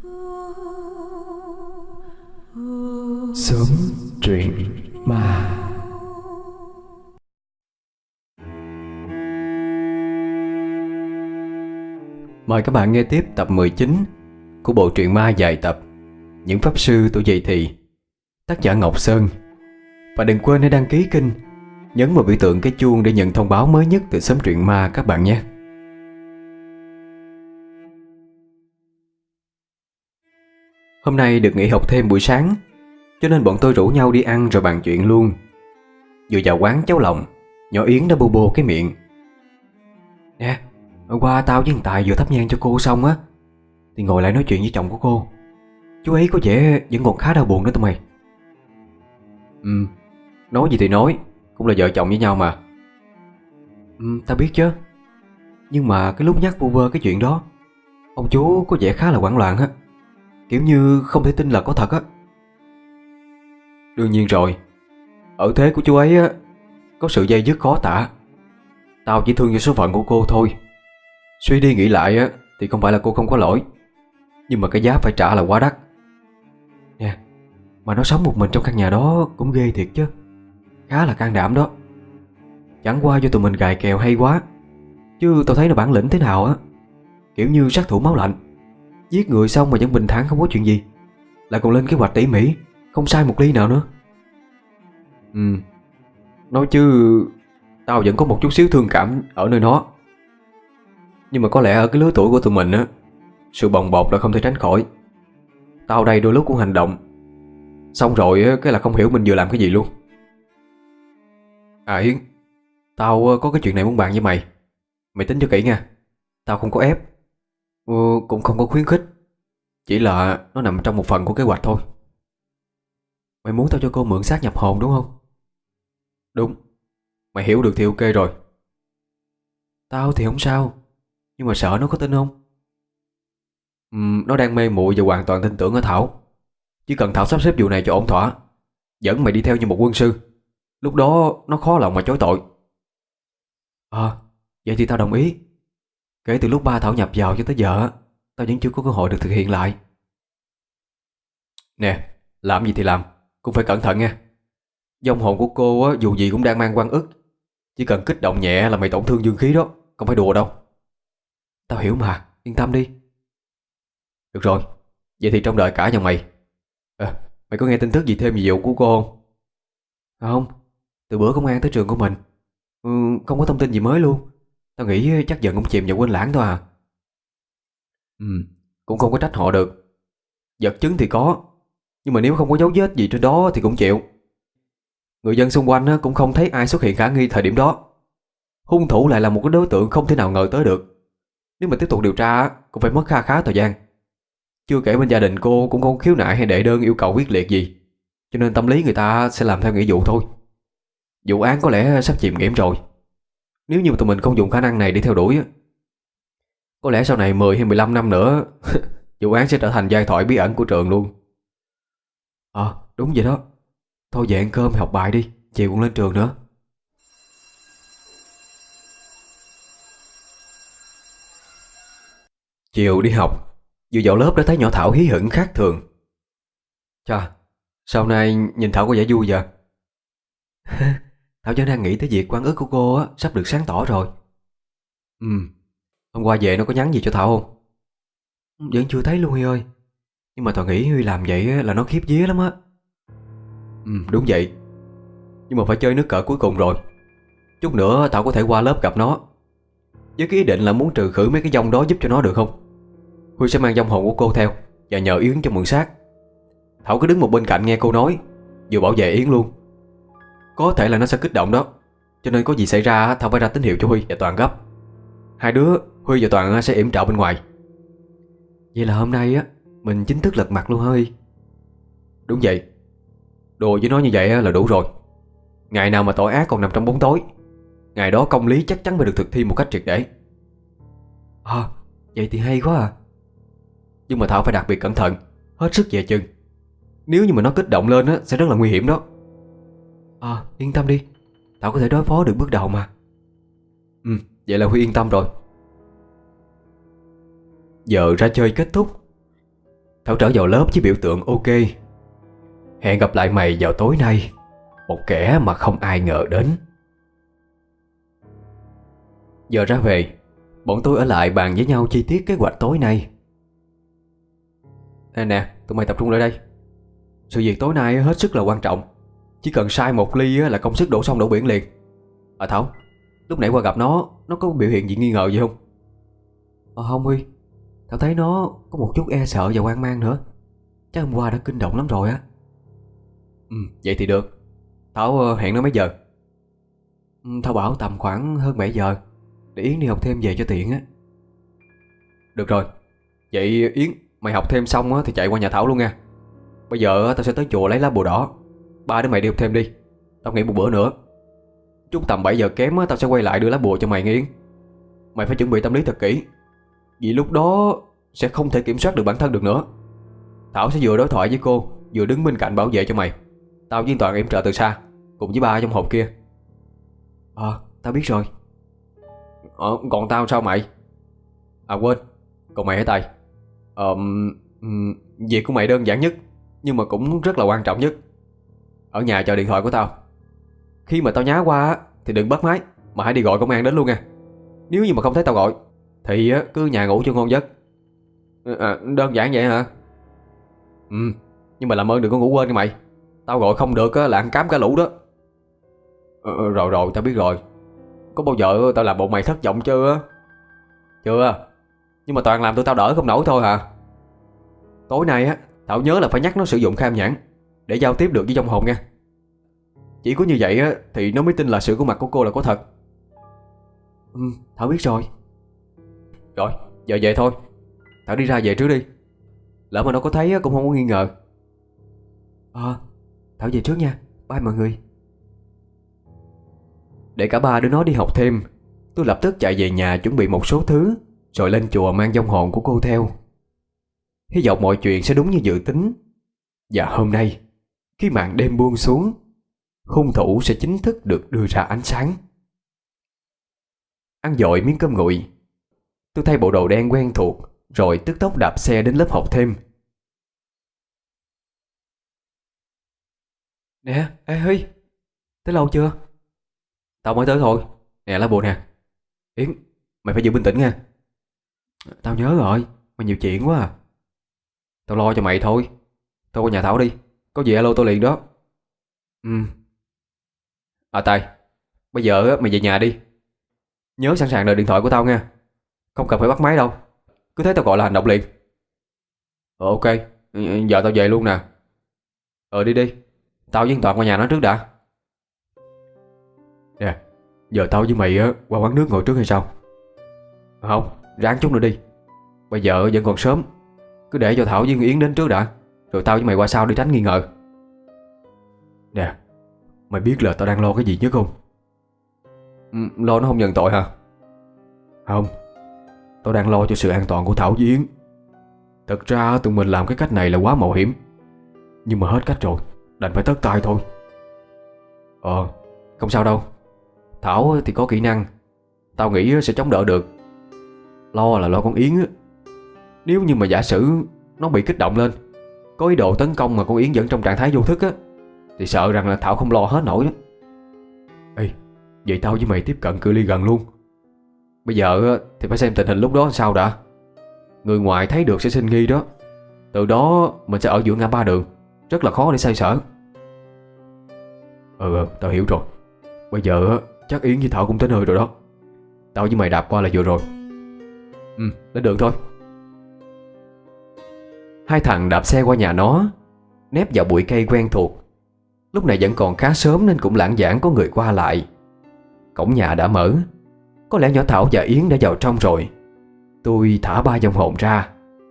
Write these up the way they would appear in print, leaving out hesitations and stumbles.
Sớm truyện ma. Mời các bạn nghe tiếp tập 19 của bộ truyện ma dài tập Những Pháp Sư Tuổi Dậy Thì, tác giả Ngọc Sơn. Và đừng quên hãy đăng ký kênh, nhấn vào biểu tượng cái chuông để nhận thông báo mới nhất từ Sớm Truyện Ma các bạn nhé. Hôm nay được nghỉ học thêm buổi sáng, cho nên bọn tôi rủ nhau đi ăn rồi bàn chuyện luôn. Vừa vào quán cháo lòng, nhỏ Yến đã bô bô cái miệng. Nè, hôm qua tao với thằng Tài vừa thắp nhang cho cô xong á, thì ngồi lại nói chuyện với chồng của cô. Chú ấy có vẻ vẫn còn khá đau buồn đó tụi mày. Nói gì thì nói, cũng là vợ chồng với nhau mà. Tao biết chứ, nhưng mà cái lúc nhắc vu vơ cái chuyện đó, ông chú có vẻ khá là hoảng loạn á, kiểu như không thể tin là có thật á. Đương nhiên rồi, ở thế của chú ấy á, có sự dây dứt khó tả. Tao chỉ thương cho số phận của cô thôi. Suy đi nghĩ lại á, thì không phải là cô không có lỗi, nhưng mà cái giá phải trả là quá đắt. Nè, mà nó sống một mình trong căn nhà đó cũng ghê thiệt chứ. Khá là can đảm đó. Chẳng qua do tụi mình gài kèo hay quá, chứ tao thấy nó bản lĩnh thế nào á, kiểu như sát thủ máu lạnh, giết người xong mà vẫn bình thản không có chuyện gì, lại còn lên kế hoạch tỉ mỉ, không sai một ly nào nữa. Nói chứ tao vẫn có một chút xíu thương cảm ở nơi nó. Nhưng mà có lẽ ở cái lứa tuổi của tụi mình á, sự bồng bột là không thể tránh khỏi. Tao đây đôi lúc cũng hành động, xong rồi á, cái là không hiểu mình vừa làm cái gì luôn. À Yến, tao có cái chuyện này muốn bàn với mày. Mày tính cho kỹ nha. Tao không có ép, cũng không có khuyến khích, chỉ là nó nằm trong một phần của kế hoạch thôi. Mày muốn tao cho cô mượn xác nhập hồn đúng không? Đúng. Mày hiểu được thì ok rồi. Tao thì không sao, nhưng mà sợ nó có tin không? Nó đang mê muội và hoàn toàn tin tưởng ở Thảo. Chỉ cần Thảo sắp xếp vụ này cho ổn thỏa, dẫn mày đi theo như một quân sư, lúc đó nó khó lòng mà chối tội. Vậy thì tao đồng ý. Kể từ lúc ba Thảo nhập vào cho tới giờ, tao vẫn chưa có cơ hội được thực hiện lại. Nè, làm gì thì làm, cũng phải cẩn thận nha. Vong hồn của cô á, dù gì cũng đang mang oan ức. Chỉ cần kích động nhẹ là mày tổn thương dương khí đó, không phải đùa đâu. Tao hiểu mà, yên tâm đi. Được rồi, vậy thì trông đợi cả nhà mày. Mày có nghe tin tức gì thêm về vụ của cô không? Không, từ bữa công an tới trường của mình, không có thông tin gì mới luôn. Tao nghĩ chắc dần cũng chìm vào quên lãng thôi à. Cũng không có trách họ được. Vật chứng thì có, nhưng mà nếu không có dấu vết gì trên đó thì cũng chịu. Người dân xung quanh cũng không thấy ai xuất hiện khả nghi thời điểm đó. Hung thủ lại là một cái đối tượng không thể nào ngờ tới được. Nếu mà tiếp tục điều tra cũng phải mất khá thời gian. Chưa kể bên gia đình cô cũng không khiếu nại hay đệ đơn yêu cầu quyết liệt gì, cho nên tâm lý người ta sẽ làm theo nghĩa vụ thôi. Vụ án có lẽ sắp chìm nghỉm rồi. Nếu như tụi mình không dùng khả năng này để theo đuổi, có lẽ sau này 10 hay 15 năm nữa vụ án sẽ trở thành giai thoại bí ẩn của trường luôn. Đúng vậy đó. Thôi về ăn cơm học bài đi, chiều còn lên trường nữa. Chiều đi học, vừa vào lớp đã thấy nhỏ Thảo hí hửng khác thường. Chà, sao nay nhìn Thảo có vẻ vui vậy? Thảo vẫn đang nghĩ tới việc oan ức của cô á, sắp được sáng tỏ rồi. Hôm qua về nó có nhắn gì cho Thảo không? Vẫn chưa thấy luôn Huy ơi. Nhưng mà Thảo nghĩ Huy làm vậy là nó khiếp vía lắm á. Đúng vậy. Nhưng mà phải chơi nước cờ cuối cùng rồi. Chút nữa Thảo có thể qua lớp gặp nó, với cái ý định là muốn trừ khử mấy cái dông đó giúp cho nó được không? Huy sẽ mang dông hồn của cô theo và nhờ Yến cho mượn xác. Thảo cứ đứng một bên cạnh nghe cô nói, vừa bảo vệ Yến luôn. Có thể là nó sẽ kích động đó, cho nên có gì xảy ra Thảo phải ra tín hiệu cho Huy và Toàn gấp. Hai đứa Huy và Toàn sẽ yểm trợ bên ngoài. Vậy là hôm nay á mình chính thức lật mặt luôn hơi. Đúng vậy. Đùa với nó như vậy là đủ rồi. Ngày nào mà tội ác còn nằm trong bóng tối, ngày đó công lý chắc chắn phải được thực thi một cách triệt để. Vậy thì hay quá à. Nhưng mà Thảo phải đặc biệt cẩn thận, hết sức dè chừng. Nếu như mà nó kích động lên sẽ rất là nguy hiểm đó. Yên tâm đi, Thảo có thể đối phó được bước đầu mà. Vậy là Huy yên tâm rồi. Giờ ra chơi kết thúc, Thảo trở vào lớp với biểu tượng ok. Hẹn gặp lại mày vào tối nay. Một kẻ mà không ai ngờ đến. Giờ ra về, bọn tôi ở lại bàn với nhau chi tiết kế hoạch tối nay. Nè, tụi mày tập trung lại đây. Sự việc tối nay hết sức là quan trọng. Chỉ cần sai một ly là công sức đổ sông đổ biển liền. Thảo, lúc nãy qua gặp nó có biểu hiện gì nghi ngờ gì không? Không Huy. Tao thấy nó có một chút e sợ và hoang mang nữa. Chắc hôm qua đã kinh động lắm rồi á. Vậy thì được. Thảo hẹn nó mấy giờ? Thảo bảo tầm khoảng hơn 7 giờ, để Yến đi học thêm về cho tiện á. Được rồi. Vậy Yến, mày học thêm xong thì chạy qua nhà Thảo luôn nha. Bây giờ tao sẽ tới chùa lấy lá bùa đỏ. Ba đứa mày đi học thêm đi. Tao nghỉ một bữa nữa. Chút tầm 7 giờ kém tao sẽ quay lại đưa lá bùa cho mày nghe Yến. Mày phải chuẩn bị tâm lý thật kỹ, vì lúc đó sẽ không thể kiểm soát được bản thân được nữa. Thảo sẽ vừa đối thoại với cô, vừa đứng bên cạnh bảo vệ cho mày. Tao với Toàn yểm trợ từ xa, cùng với ba trong hộp kia. Tao biết rồi. Còn tao sao mày? Quên, còn mày hả Tài? Việc của mày đơn giản nhất, nhưng mà cũng rất là quan trọng nhất. Ở nhà chờ điện thoại của tao. Khi mà tao nhá qua thì đừng bắt máy, mà hãy đi gọi công an đến luôn nha. Nếu như mà không thấy tao gọi thì cứ nhà ngủ cho ngon giấc. Đơn giản vậy hả? Nhưng mà làm ơn đừng có ngủ quên nha mày. Tao gọi không được là ăn cám cả lũ đó. Rồi tao biết rồi. Có bao giờ tao làm bộ mày thất vọng chưa? Chưa. Nhưng mà toàn làm tụi tao đỡ không nổi thôi hả? Tối nay Thảo nhớ là phải nhắc nó sử dụng khai âm nhãn để giao tiếp được với vong hồn nha. Chỉ có như vậy thì nó mới tin là sự có mặt của cô là có thật. Thảo biết rồi. Rồi, giờ về thôi. Thảo đi ra về trước đi. Lỡ mà nó có thấy cũng không có nghi ngờ. Thảo về trước nha. Bye mọi người. Để cả ba đứa nó đi học thêm, tôi lập tức chạy về nhà chuẩn bị một số thứ, rồi lên chùa mang vong hồn của cô theo. Hy vọng mọi chuyện sẽ đúng như dự tính. Và hôm nay, khi màn đêm buông xuống, hung thủ sẽ chính thức được đưa ra ánh sáng. Ăn dội miếng cơm nguội, tôi thay bộ đồ đen quen thuộc, rồi tức tốc đạp xe đến lớp học thêm. Nè, ê Huy, tới lâu chưa? Tao mới tới thôi. Nè lá bùa nè. Yến, mày phải giữ bình tĩnh nha. Tao nhớ rồi, mày nhiều chuyện quá à. Tao lo cho mày thôi. Thôi qua nhà Thảo đi, có gì alo tôi liền đó. Tài, bây giờ mày về nhà đi. Nhớ sẵn sàng đợi điện thoại của tao nha. Không cần phải bắt máy đâu, cứ thấy tao gọi là hành động liền. Ok, giờ tao về luôn nè. Đi đi, tao với Toàn qua nhà nó trước đã. Nè, giờ tao với mày qua quán nước ngồi trước hay sao? Không, ráng chút nữa đi. Bây giờ vẫn còn sớm. Cứ để cho Thảo với Yến đến trước đã, rồi tao với mày qua sau đi tránh nghi ngờ. Nè, mày biết là tao đang lo cái gì nhất không? Lo nó không nhận tội hả? Không, tao đang lo cho sự an toàn của Thảo với Yến. Thật ra tụi mình làm cái cách này là quá mạo hiểm, nhưng mà hết cách rồi, đành phải tất tay thôi. Không sao đâu. Thảo thì có kỹ năng, tao nghĩ sẽ chống đỡ được. Lo là lo con Yến á. Nếu như mà giả sử nó bị kích động lên, có ý đồ tấn công mà con Yến vẫn trong trạng thái vô thức á, thì sợ rằng là Thảo không lo hết nổi đó. Ê, vậy tao với mày tiếp cận cự ly gần luôn. Bây giờ thì phải xem tình hình lúc đó sao đã. Người ngoài thấy được sẽ sinh nghi đó. Từ đó mình sẽ ở giữa ngã ba đường, rất là khó để xoay sở. Tao hiểu rồi. Bây giờ chắc Yến với Thảo cũng tới nơi rồi đó. Tao với mày đạp qua là vừa rồi. Đến đường thôi. Hai thằng đạp xe qua nhà nó, nép vào bụi cây quen thuộc. Lúc này vẫn còn khá sớm nên cũng lảng vảng có người qua lại. Cổng nhà đã mở, có lẽ nhỏ Thảo và Yến đã vào trong rồi. Tôi thả ba vong hồn ra.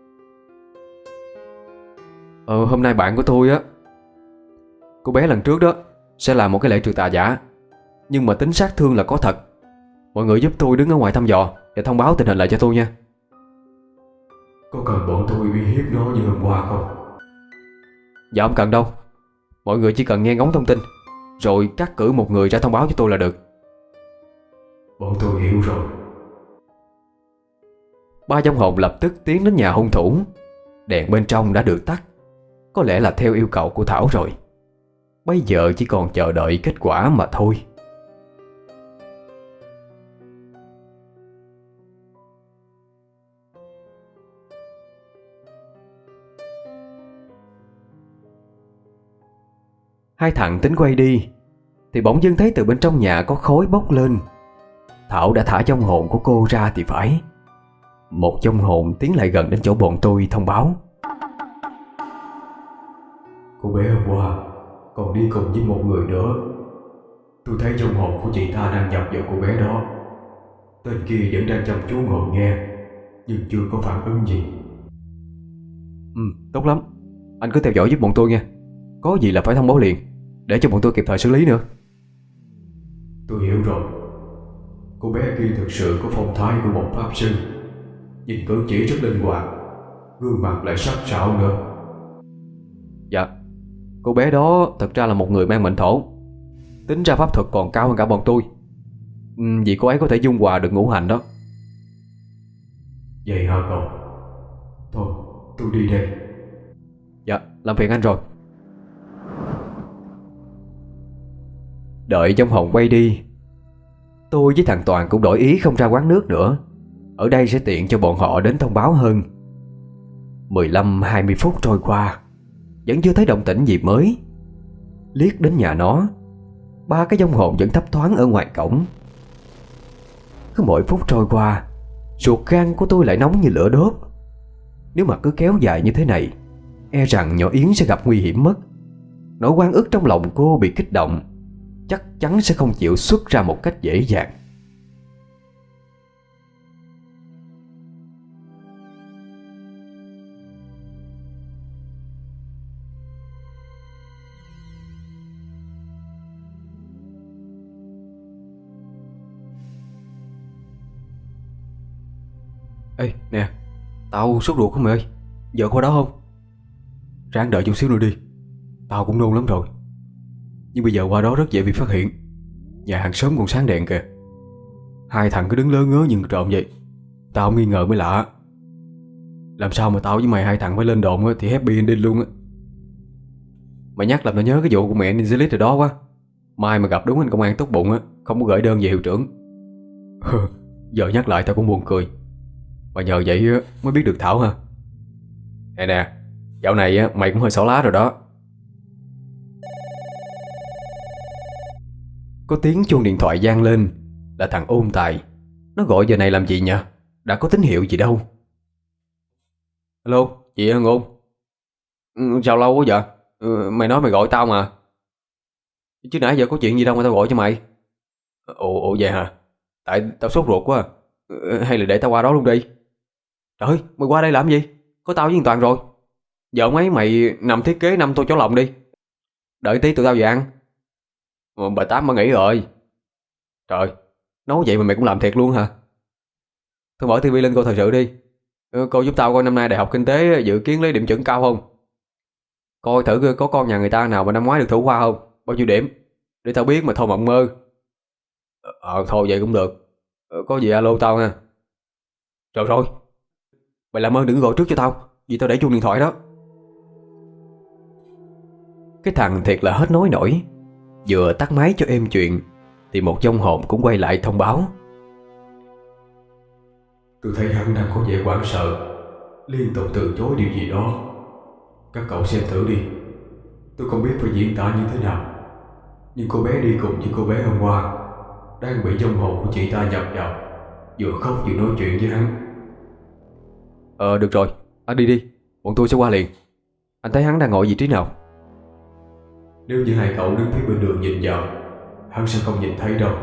Hôm nay bạn của tôi á, cô bé lần trước đó, sẽ làm một cái lễ trừ tà giả, nhưng mà tính sát thương là có thật. Mọi người giúp tôi đứng ở ngoài thăm dò và thông báo tình hình lại cho tôi nha. Có cần bọn tôi uy hiếp nó như hôm qua không? Dạ không cần đâu. Mọi người chỉ cần nghe ngóng thông tin, rồi cắt cử một người ra thông báo cho tôi là được. Bọn tôi hiểu rồi. Ba vong hồn lập tức tiến đến nhà hung thủ. Đèn bên trong đã được tắt, có lẽ là theo yêu cầu của Thảo rồi. Bây giờ chỉ còn chờ đợi kết quả mà thôi. Hai thằng tính quay đi thì bỗng dưng thấy từ bên trong nhà có khói bốc lên. Thảo đã thả vong hồn của cô ra thì phải. Một vong hồn tiến lại gần đến chỗ bọn tôi thông báo: Cô bé hôm qua còn đi cùng với một người nữa. Tôi thấy vong hồn của chị ta đang nhập vào cô bé đó. Tên kia vẫn đang chăm chú ngồi nghe, nhưng chưa có phản ứng gì. Tốt lắm. Anh cứ theo dõi giúp bọn tôi nha. Có gì là phải thông báo liền, để cho bọn tôi kịp thời xử lý nữa. Tôi hiểu rồi. Cô bé kia thực sự có phong thái của một pháp sư. Nhìn cử chỉ rất linh hoạt, gương mặt lại sắc sảo nữa. Dạ. Cô bé đó thật ra là một người mang mệnh thổ, tính ra pháp thuật còn cao hơn cả bọn tôi. Vì cô ấy có thể dung hòa được ngũ hành đó. Vậy hả cậu? Thôi, tôi đi đây. Dạ, làm phiền anh rồi. Đợi vong hồn quay đi, tôi với thằng Toàn cũng đổi ý không ra quán nước nữa. Ở đây sẽ tiện cho bọn họ đến thông báo hơn. 15-20 phút trôi qua, vẫn chưa thấy động tĩnh gì mới. Liếc đến nhà nó, ba cái vong hồn vẫn thấp thoáng ở ngoài cổng. Cứ mỗi phút trôi qua, ruột gan của tôi lại nóng như lửa đốt. Nếu mà cứ kéo dài như thế này, e rằng nhỏ Yến sẽ gặp nguy hiểm mất. Nỗi oan ức trong lòng cô bị kích động, chắc chắn sẽ không chịu xuất ra một cách dễ dàng. Ê nè, tao sốt ruột không mày ơi? Giờ qua đó không? Ráng đợi chút xíu nữa đi. Tao cũng nôn lắm rồi. Nhưng bây giờ qua đó rất dễ bị phát hiện. Nhà hàng xóm còn sáng đèn kìa. Hai thằng cứ đứng lơ ngớ nhìn trộm vậy. Tao nghi ngờ mới lạ. Làm sao mà tao với mày hai thằng phải lên đồn thì happy ending luôn á. Mày nhắc làm tao nhớ cái vụ của mẹ Ninja rồi đó quá. Mai mà gặp đúng anh công an tốt bụng á, không có gửi đơn về hiệu trưởng. Giờ nhắc lại tao cũng buồn cười. Mà nhờ vậy mới biết được Thảo ha. Nè nè, dạo này mày cũng hơi xỏ lá rồi đó. Có tiếng chuông điện thoại vang lên. Là thằng Ôn Tài. Nó gọi giờ này làm gì nhỉ? Đã có tín hiệu gì đâu. Alo, chị hả Ngôn? Sao lâu quá vậy? Mày nói mày gọi tao mà. Chứ nãy giờ có chuyện gì đâu mà tao gọi cho mày. Ồ vậy hả? Tại tao sốt ruột quá. Hay là để tao qua đó luôn đi. Trời, mày qua đây làm gì? Có tao với thằng Toàn rồi. Giờ mấy mày nằm thiết kế 5 tô chó lòng đi. Đợi tí tụi tao về ăn. Bà Tám bà nghỉ rồi. Trời, nói vậy mà mày cũng làm thiệt luôn hả? Thôi mở tivi lên coi thời sự đi. Cô giúp tao coi năm nay đại học kinh tế dự kiến lấy điểm chuẩn cao không? Coi thử có con nhà người ta nào mà năm ngoái được thủ khoa không? Bao nhiêu điểm? Để tao biết mà thôi mộng mơ. Thôi vậy cũng được. Có gì alo tao nha. Rồi. Mày làm ơn đừng gọi trước cho tao, vì tao để chuông điện thoại đó. Cái thằng thiệt là hết nói nổi. Vừa tắt máy cho êm chuyện thì một vong hồn cũng quay lại thông báo: Tôi thấy hắn đang có vẻ hoảng sợ, liên tục từ chối điều gì đó. Các cậu xem thử đi. Tôi không biết phải diễn tả như thế nào, nhưng cô bé đi cùng với cô bé hôm qua đang bị vong hồn của chị ta nhập vào, vừa khóc vừa nói chuyện với hắn. Được rồi, anh đi, bọn tôi sẽ qua liền. Anh thấy hắn đang ngồi vị trí nào? Nếu như hai cậu đứng phía bên đường nhìn vào, hắn sẽ không nhìn thấy đâu.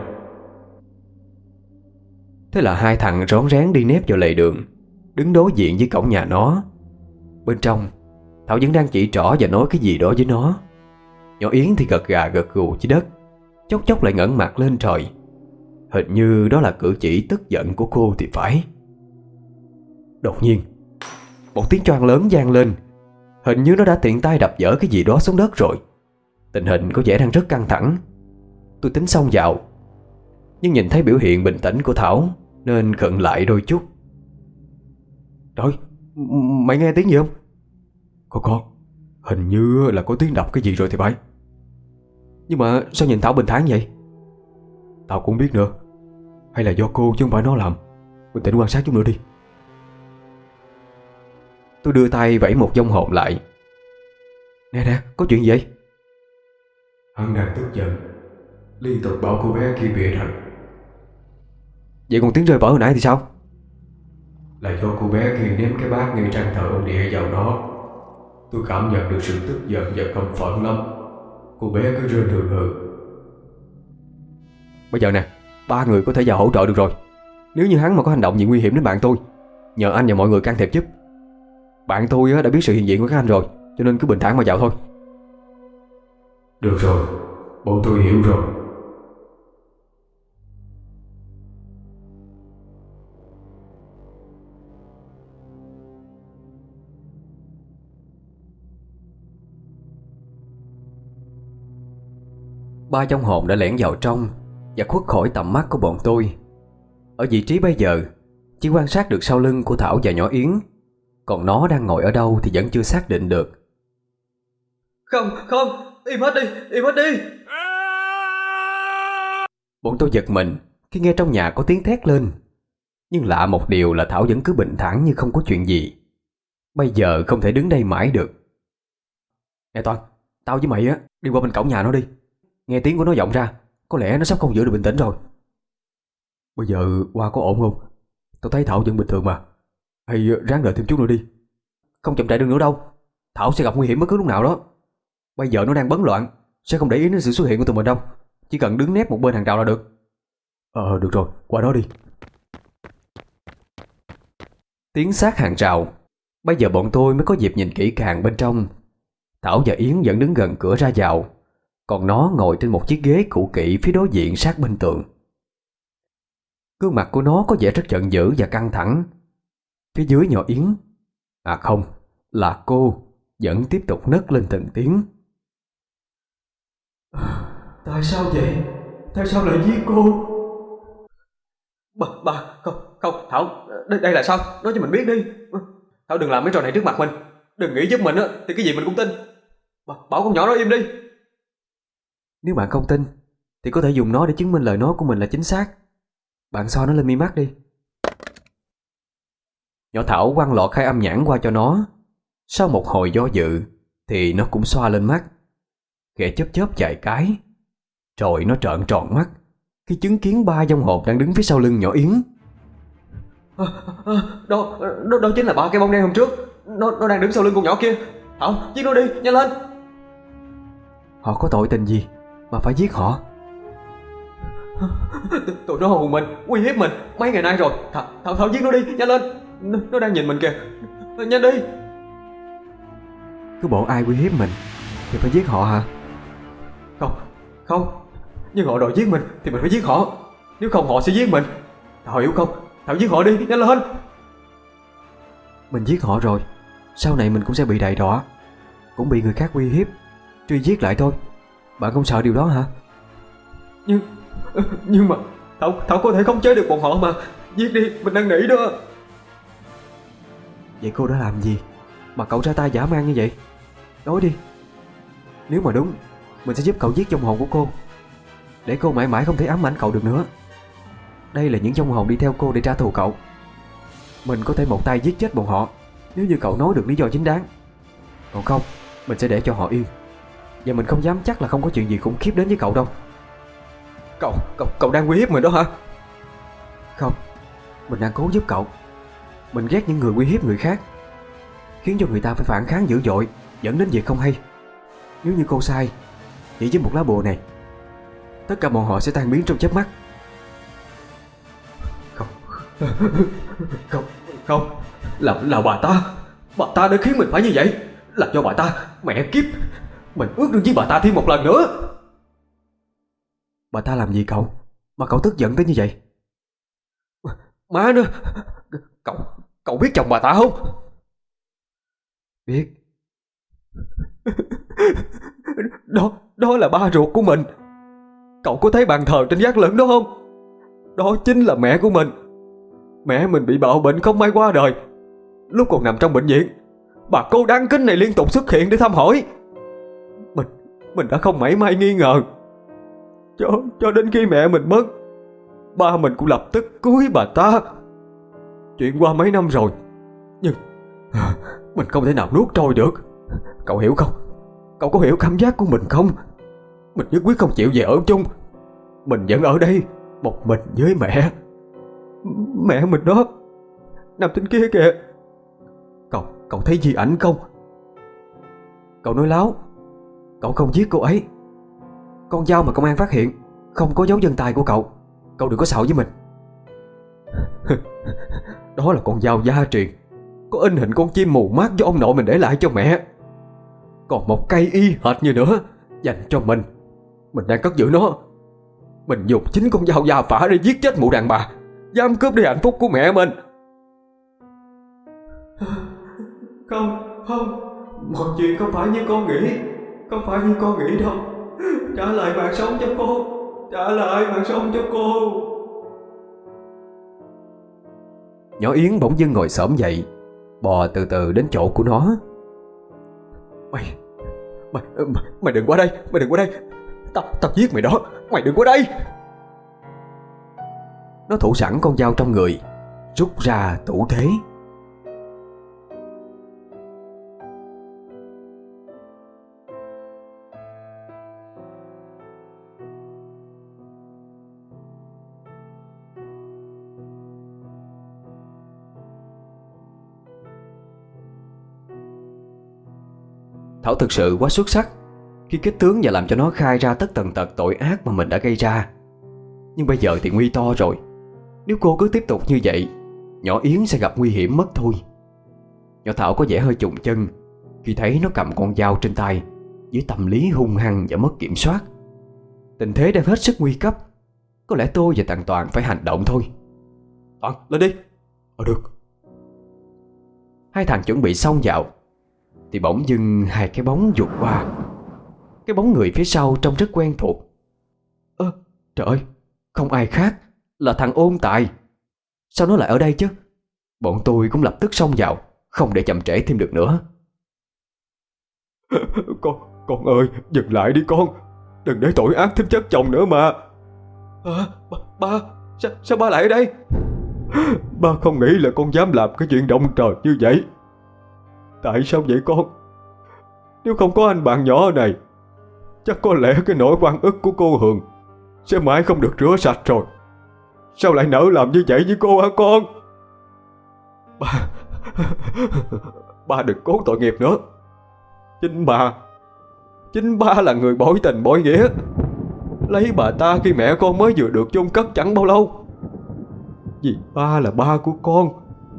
Thế là hai thằng rón rén đi nép vào lề đường, đứng đối diện với cổng nhà nó. Bên trong, Thảo vẫn đang chỉ trỏ và nói cái gì đó với nó. Nhỏ Yến thì gật gà gật gù dưới đất, chốc chốc lại ngẩng mặt lên trời. Hình như đó là cử chỉ tức giận của cô thì phải. Đột nhiên, một tiếng choang lớn vang lên. Hình như nó đã tiện tay đập vỡ cái gì đó xuống đất rồi. Tình hình có vẻ đang rất căng thẳng. Tôi tính xông vào, nhưng nhìn thấy biểu hiện bình tĩnh của Thảo nên khựng lại đôi chút. Trời, mày nghe tiếng gì không? Có. Hình như là có tiếng đập cái gì rồi thì phải. Nhưng mà sao nhìn Thảo bình thản vậy? Tao cũng biết nữa. Hay là do cô chứ không phải nó làm. Bình tĩnh quan sát chút nữa đi. Tôi đưa tay vẫy một vong hồn lại. Nè, có chuyện gì vậy? Hắn đang tức giận, liên tục bảo cô bé kia bịa đặt. Vậy còn tiếng rơi vỡ hồi nãy thì sao? Là do cô bé kia ném cái bát như trang thờ ông địa vào nó. Tôi cảm nhận được sự tức giận và căm phẫn lắm. Cô bé cứ rên hừ hừ. Bây giờ nè, 3 người có thể vào hỗ trợ được rồi. Nếu như hắn mà có hành động gì nguy hiểm đến bạn tôi, nhờ anh và mọi người can thiệp giúp. Bạn tôi đã biết sự hiện diện của các anh rồi, cho nên cứ bình thản mà vào thôi. Được rồi, bọn tôi hiểu rồi. Ba vong hồn đã lẻn vào trong và khuất khỏi tầm mắt của bọn tôi. Ở vị trí bây giờ, chỉ quan sát được sau lưng của Thảo và nhỏ Yến, còn nó đang ngồi ở đâu thì vẫn chưa xác định được. Không, im hết đi. Bọn tôi giật mình khi nghe trong nhà có tiếng thét lên. Nhưng lạ một điều là Thảo vẫn cứ bình thản như không có chuyện gì. Bây giờ không thể đứng đây mãi được. Nè Toàn, tao với mày đi qua bên cổng nhà nó đi. Nghe tiếng của nó vọng ra, có lẽ nó sắp không giữ được bình tĩnh rồi. Bây giờ qua có ổn không? Tao thấy Thảo vẫn bình thường mà. Hay ráng đợi thêm chút nữa đi. Không chậm trễ được nữa đâu. Thảo sẽ gặp nguy hiểm bất cứ lúc nào đó. Bây giờ nó đang bấn loạn, sẽ không để ý đến sự xuất hiện của tụi mình đâu. Chỉ cần đứng nép một bên hàng rào là được. Được rồi, qua đó đi. Tiến sát hàng rào. Bây giờ bọn tôi mới có dịp nhìn kỹ càng bên trong. Thảo và Yến vẫn đứng gần cửa ra vào, còn nó ngồi trên một chiếc ghế cũ kỹ phía đối diện sát bên tường. Gương mặt của nó có vẻ rất giận dữ và căng thẳng. Phía dưới nhỏ Yến, à không, là cô, vẫn tiếp tục nấc lên từng tiếng. Tại sao vậy? Tại sao lại giết cô? Bà, không, Thảo, đây là sao? Nói cho mình biết đi. Thảo đừng làm mấy trò này trước mặt mình. Đừng nghĩ giúp mình thì cái gì mình cũng tin. Bảo con nhỏ đó im đi. Nếu bạn không tin thì có thể dùng nó để chứng minh lời nói của mình là chính xác. Bạn soi nó lên mi mắt đi. Nhỏ Thảo quăng lọ khai âm nhãn qua cho nó. Sau một hồi do dự thì nó cũng xoa lên mắt, khẽ chớp vài cái. Rồi nó trợn tròn mắt khi chứng kiến ba vong hồn đang đứng phía sau lưng nhỏ Yến. Đó chính là ba cái bóng đen hôm trước. Nó đang đứng sau lưng con nhỏ kia. Thảo, giết nó đi, nhanh lên. Họ có tội tình gì mà phải giết họ? Tụi nó hù mình, uy hiếp mình mấy ngày nay rồi. Thảo giết nó đi, nhanh lên. Nó đang nhìn mình kìa. Nhanh đi. Cứ bộ ai uy hiếp mình thì phải giết họ hả? Không. Nhưng họ đòi giết mình thì mình phải giết họ. Nếu không họ sẽ giết mình. Thảo hiểu không? Thảo giết họ đi, nhanh lên. Mình giết họ rồi, sau này mình cũng sẽ bị đầy đọa, cũng bị người khác uy hiếp, truy giết lại thôi. Bạn không sợ điều đó hả? Nhưng mà Thảo có thể khống chế được bọn họ mà. Giết đi, mình đang nỉ đó. Vậy cô đã làm gì mà cậu ra tay dã man như vậy? Nói đi. Nếu mà đúng, mình sẽ giúp cậu giết vong hồn của cô, để cô mãi mãi không thể ám ảnh cậu được nữa. Đây là những vong hồn đi theo cô để trả thù cậu. Mình có thể một tay giết chết bọn họ nếu như cậu nói được lý do chính đáng. Còn không, mình sẽ để cho họ yên. Và mình không dám chắc là không có chuyện gì khủng khiếp đến với cậu đâu. Cậu đang uy hiếp mình đó hả? Không, mình đang cố giúp cậu. Mình ghét những người uy hiếp người khác, khiến cho người ta phải phản kháng dữ dội, dẫn đến việc không hay. Nếu như cô sai, chỉ với một lá bùa này, tất cả bọn họ sẽ tan biến trong chớp mắt. Không, là bà ta đã khiến mình phải như vậy. Là do bà ta, mẹ kiếp. Mình ước được với bà ta thêm một lần nữa. Bà ta làm gì cậu mà cậu tức giận tới như vậy? Má nữa, cậu biết chồng bà ta không? Biết. Đó là ba ruột của mình. Cậu có thấy bàn thờ trên gác lửng đó không? Đó chính là mẹ của mình. Mẹ mình bị bạo bệnh không may qua đời. Lúc còn nằm trong bệnh viện, Bà cô đáng kính này liên tục xuất hiện để thăm hỏi. Mình đã không mảy may nghi ngờ. Cho đến khi mẹ mình mất, ba mình cũng lập tức cưới bà ta. Chuyện qua mấy năm rồi, nhưng mình không thể nào nuốt trôi được. Cậu hiểu không? Cậu có hiểu cảm giác của mình không? Mình nhất quyết không chịu về ở chung. Mình vẫn ở đây một mình với mẹ. Mẹ mình đó, nằm trên kia kìa. Cậu thấy di ảnh không? Cậu nói láo. Cậu không giết cô ấy. Con dao mà công an phát hiện không có dấu vân tay của cậu. Cậu đừng có xạo với mình. Đó là con dao gia truyền, có in hình con chim mù mắt do ông nội mình để lại cho mẹ. Còn một cây y hệt như nữa dành cho mình. Mình đang cất giữ nó. Mình dùng chính con dao gia phả để giết chết mụ đàn bà dám cướp đi hạnh phúc của mẹ mình. Không, mọi chuyện không phải như con nghĩ. Không phải như con nghĩ đâu. Trả lại mạng sống cho cô. Trả lại mạng sống cho cô. Nhỏ Yến bỗng dưng ngồi xổm dậy, bò từ từ đến chỗ của nó. Mày đừng qua đây. Mày đừng qua đây. Tao giết mày đó. Mày đừng qua đây. Nó thủ sẵn con dao trong người, rút ra thủ thế. Thảo thực sự quá xuất sắc khi kết tướng và làm cho nó khai ra tất tần tật tội ác mà mình đã gây ra. Nhưng bây giờ thì nguy to rồi. Nếu cô cứ tiếp tục như vậy, nhỏ Yến sẽ gặp nguy hiểm mất thôi. Nhỏ Thảo có vẻ hơi chùng chân khi thấy nó cầm con dao trên tay với tâm lý hung hăng và mất kiểm soát. Tình thế đang hết sức nguy cấp. Có lẽ tôi và thằng Toàn phải hành động thôi. Toàn, lên đi. Được. Hai thằng chuẩn bị xông vào thì bỗng dưng hai cái bóng vụt qua. Cái bóng người phía sau trông rất quen thuộc. Trời ơi, không ai khác là thằng Ôn Tài. Sao nó lại ở đây chứ? Bọn tôi cũng lập tức xông vào, không để chậm trễ thêm được nữa. Con ơi, dừng lại đi con. Đừng để tội ác thêm chất chồng nữa mà. Ba, sao ba lại ở đây? Ba không nghĩ là con dám làm cái chuyện động trời như vậy. Tại sao vậy con? Nếu không có anh bạn nhỏ này, chắc có lẽ cái nỗi oan ức của cô Hường sẽ mãi không được rửa sạch rồi. Sao lại nỡ làm như vậy với cô hả con? Ba đừng cố tội nghiệp nữa. Chính ba là người bội tình bội nghĩa, lấy bà ta khi mẹ con mới vừa được chôn cất chẳng bao lâu. Vì ba là ba của con,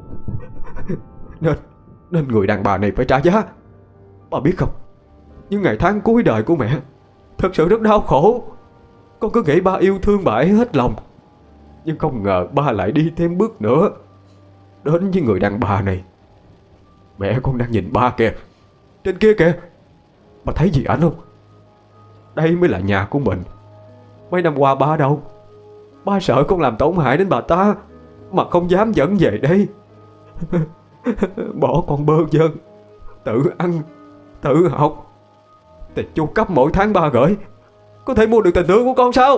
nên người đàn bà này phải trả giá. Ba biết không, những ngày tháng cuối đời của mẹ thật sự rất đau khổ. Con cứ nghĩ ba yêu thương bà ấy hết lòng, nhưng không ngờ ba lại đi thêm bước nữa, đến với người đàn bà này. Mẹ con đang nhìn ba kìa, trên kia kìa. Bà thấy gì ảnh không? Đây mới là nhà của mình. Mấy năm qua ba đâu? Ba sợ con làm tổn hại đến bà ta mà không dám dẫn về đây. Bỏ con bơ vơ, tự ăn, tự học. Tiền chu cấp mỗi tháng ba gửi có thể mua được tình thương của con sao?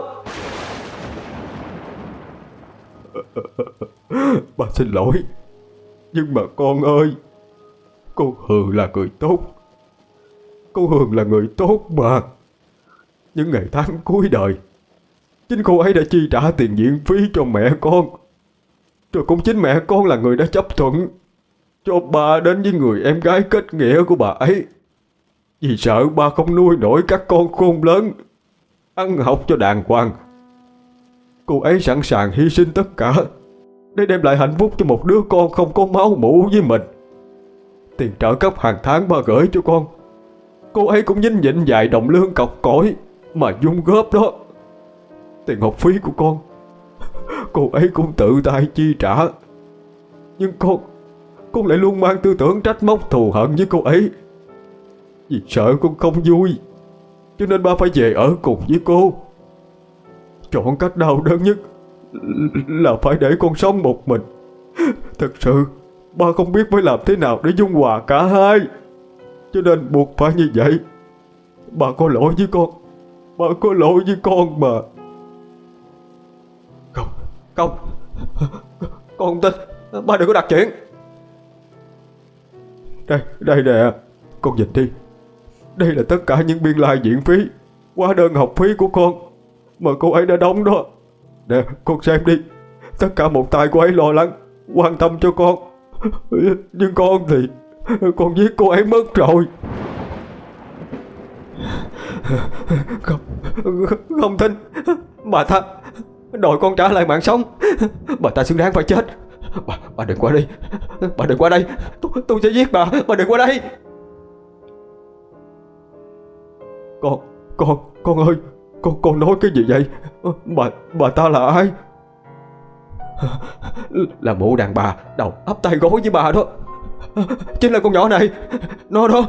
Ba xin lỗi, nhưng mà con ơi, cô Hường là người tốt. Cô Hường là người tốt mà. Những ngày tháng cuối đời, chính cô ấy đã chi trả tiền viện phí cho mẹ con. Rồi cũng chính mẹ con là người đã chấp thuận cho ba đến với người em gái kết nghĩa của bà ấy. Vì sợ ba không nuôi nổi các con khôn lớn, ăn học cho đàng hoàng, cô ấy sẵn sàng hy sinh tất cả để đem lại hạnh phúc cho một đứa con không có máu mủ với mình. Tiền trợ cấp hàng tháng ba gửi cho con, cô ấy cũng nhín nhịn vài đồng lương cọc cỏi mà dung góp đó. Tiền học phí của con, cô ấy cũng tự tay chi trả. Nhưng con lại luôn mang tư tưởng trách móc thù hận với cô ấy. Vì sợ con không vui, cho nên ba phải về ở cùng với cô. Chọn cách đau đớn nhất là phải để con sống một mình. Thật sự ba không biết phải làm thế nào để dung hòa cả hai, cho nên buộc phải như vậy. Ba có lỗi với con. Ba có lỗi với con mà. Không, không, con không tin. Ba đừng có đặt chuyện. Đây nè, con nhìn đi. Đây là tất cả những biên lai viện phí, hóa đơn học phí của con mà cô ấy đã đóng đó. Nè, con xem đi. Tất cả một tay cô ấy lo lắng, quan tâm cho con. Nhưng con thì con giết cô ấy mất rồi. Không, không tin. Bà ta đòi con trả lại mạng sống. Bà ta xứng đáng phải chết. Bà đừng qua đây. Bà đừng qua đây. Tôi sẽ giết bà. Bà đừng qua đây. Con ơi, con nói cái gì vậy? Bà ta là ai? Là mụ đàn bà đầu ấp tay gối với bà đó. Chính là con nhỏ này. Nó đó.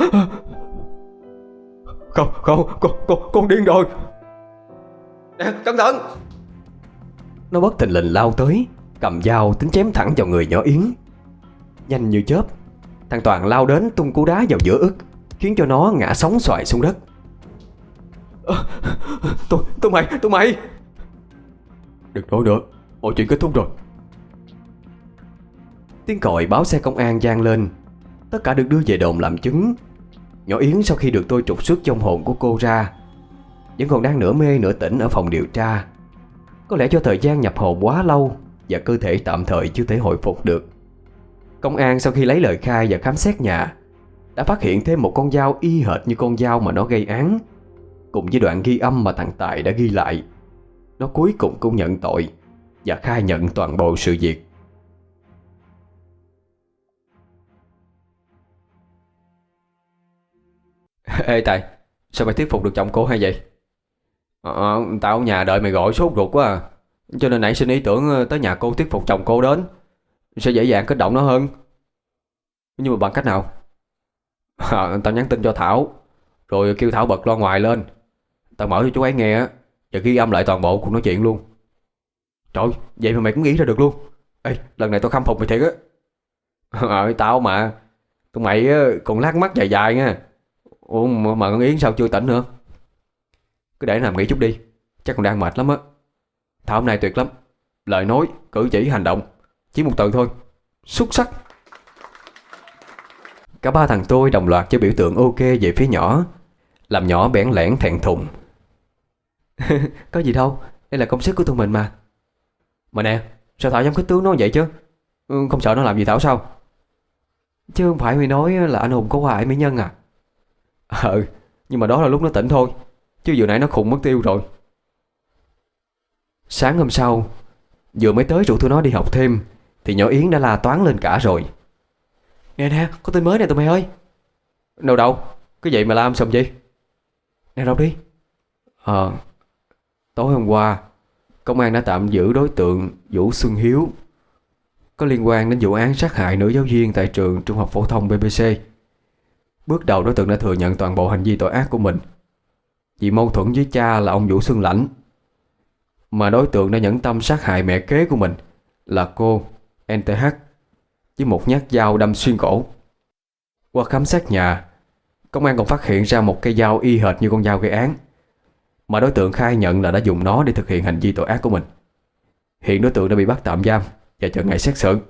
Không, con điên rồi. Nè, cẩn thận. Nó bất thình lình lao tới, cầm dao tính chém thẳng vào người nhỏ Yến. Nhanh như chớp, thằng Toàn lao đến tung cú đá vào giữa ức, khiến cho nó ngã sóng xoài xuống đất. Tụi mày đừng nói nữa, mọi chuyện kết thúc rồi. Tiếng còi báo xe công an vang lên. Tất cả được đưa về đồn làm chứng. Nhỏ Yến sau khi được tôi trục xuất vong hồn của cô ra, vẫn còn đang nửa mê nửa tỉnh ở phòng điều tra. Có lẽ do thời gian nhập hồn quá lâu và cơ thể tạm thời chưa thể hồi phục được. Công an sau khi lấy lời khai và khám xét nhà đã phát hiện thêm một con dao y hệt như con dao mà nó gây án, cùng với đoạn ghi âm mà thằng Tài đã ghi lại. Nó cuối cùng cũng nhận tội và khai nhận toàn bộ sự việc. Ê Tài, sao mày thuyết phục được chồng cô hay vậy? Tao ở nhà đợi mày gọi sốt ruột quá à. Cho nên nảy sinh ý tưởng tới nhà cô thuyết phục chồng cô đến, sẽ dễ dàng kích động nó hơn. Nhưng mà bằng cách nào? Tao nhắn tin cho Thảo, rồi kêu Thảo bật loa ngoài lên. Tao mở cho chú ấy nghe và ghi âm lại toàn bộ cuộc nói chuyện luôn. Trời, vậy mà mày cũng nghĩ ra được luôn. Ê, lần này tao khâm phục mày thiệt á. Tao mà. Tụi mày còn lát mắt dài dài nha. Ủa mà con Yến sao chưa tỉnh nữa? Cứ để nằm nghỉ chút đi, chắc còn đang mệt lắm á. Thảo hôm nay tuyệt lắm. Lời nói, cử chỉ, hành động, chỉ một từ thôi: xuất sắc. Cả ba thằng tôi đồng loạt cho biểu tượng ok về phía nhỏ, làm nhỏ bẽn lẽn thẹn thùng. Có gì đâu, đây là công sức của tụi mình mà. Mà nè, sao Thảo dám khích tướng nó vậy chứ? Không sợ nó làm gì Thảo sao? Chứ không phải mày nói là anh hùng có qua ải mỹ nhân à? Nhưng mà đó là lúc nó tỉnh thôi, chứ vừa nãy nó khùng mất tiêu rồi. Sáng hôm sau, vừa mới tới rủ tụi nó đi học thêm thì nhỏ Yến đã la toáng lên cả rồi. Nè, có tin mới nè tụi mày ơi. Đâu, cái gì mà la sầm gì? Nè đọc đi. Tối hôm qua, công an đã tạm giữ đối tượng Vũ Xuân Hiếu, có liên quan đến vụ án sát hại nữ giáo viên tại trường Trung học phổ thông BBC. Bước đầu đối tượng đã thừa nhận toàn bộ hành vi tội ác của mình. Vì mâu thuẫn với cha là ông Vũ Xuân Lãnh, mà đối tượng đã nhẫn tâm sát hại mẹ kế của mình là cô NTH với một nhát dao đâm xuyên cổ. Qua khám xét nhà, công an còn phát hiện ra một cây dao y hệt như con dao gây án, mà đối tượng khai nhận là đã dùng nó để thực hiện hành vi tội ác của mình. Hiện đối tượng đã bị bắt tạm giam và chờ ngày xét xử.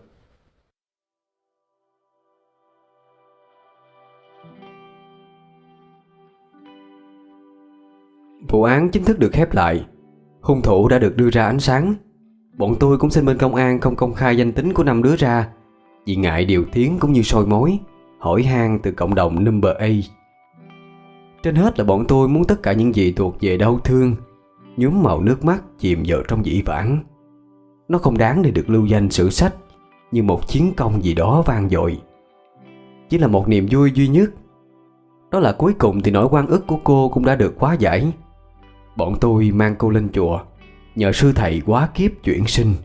Vụ án chính thức được khép lại, hung thủ đã được đưa ra ánh sáng. Bọn tôi cũng xin bên công an không công khai danh tính của 5 đứa ra, vì ngại điều tiếng cũng như soi mối, hỏi han từ cộng đồng Number A. Trên hết là bọn tôi muốn tất cả những gì thuộc về đau thương, nhuốm màu nước mắt chìm vào trong dĩ vãng. Nó không đáng để được lưu danh sử sách như một chiến công gì đó vang dội. Chỉ là một niềm vui duy nhất, đó là cuối cùng thì nỗi oan ức của cô cũng đã được hóa giải. Bọn tôi mang cô lên chùa, nhờ sư thầy hóa kiếp chuyển sinh.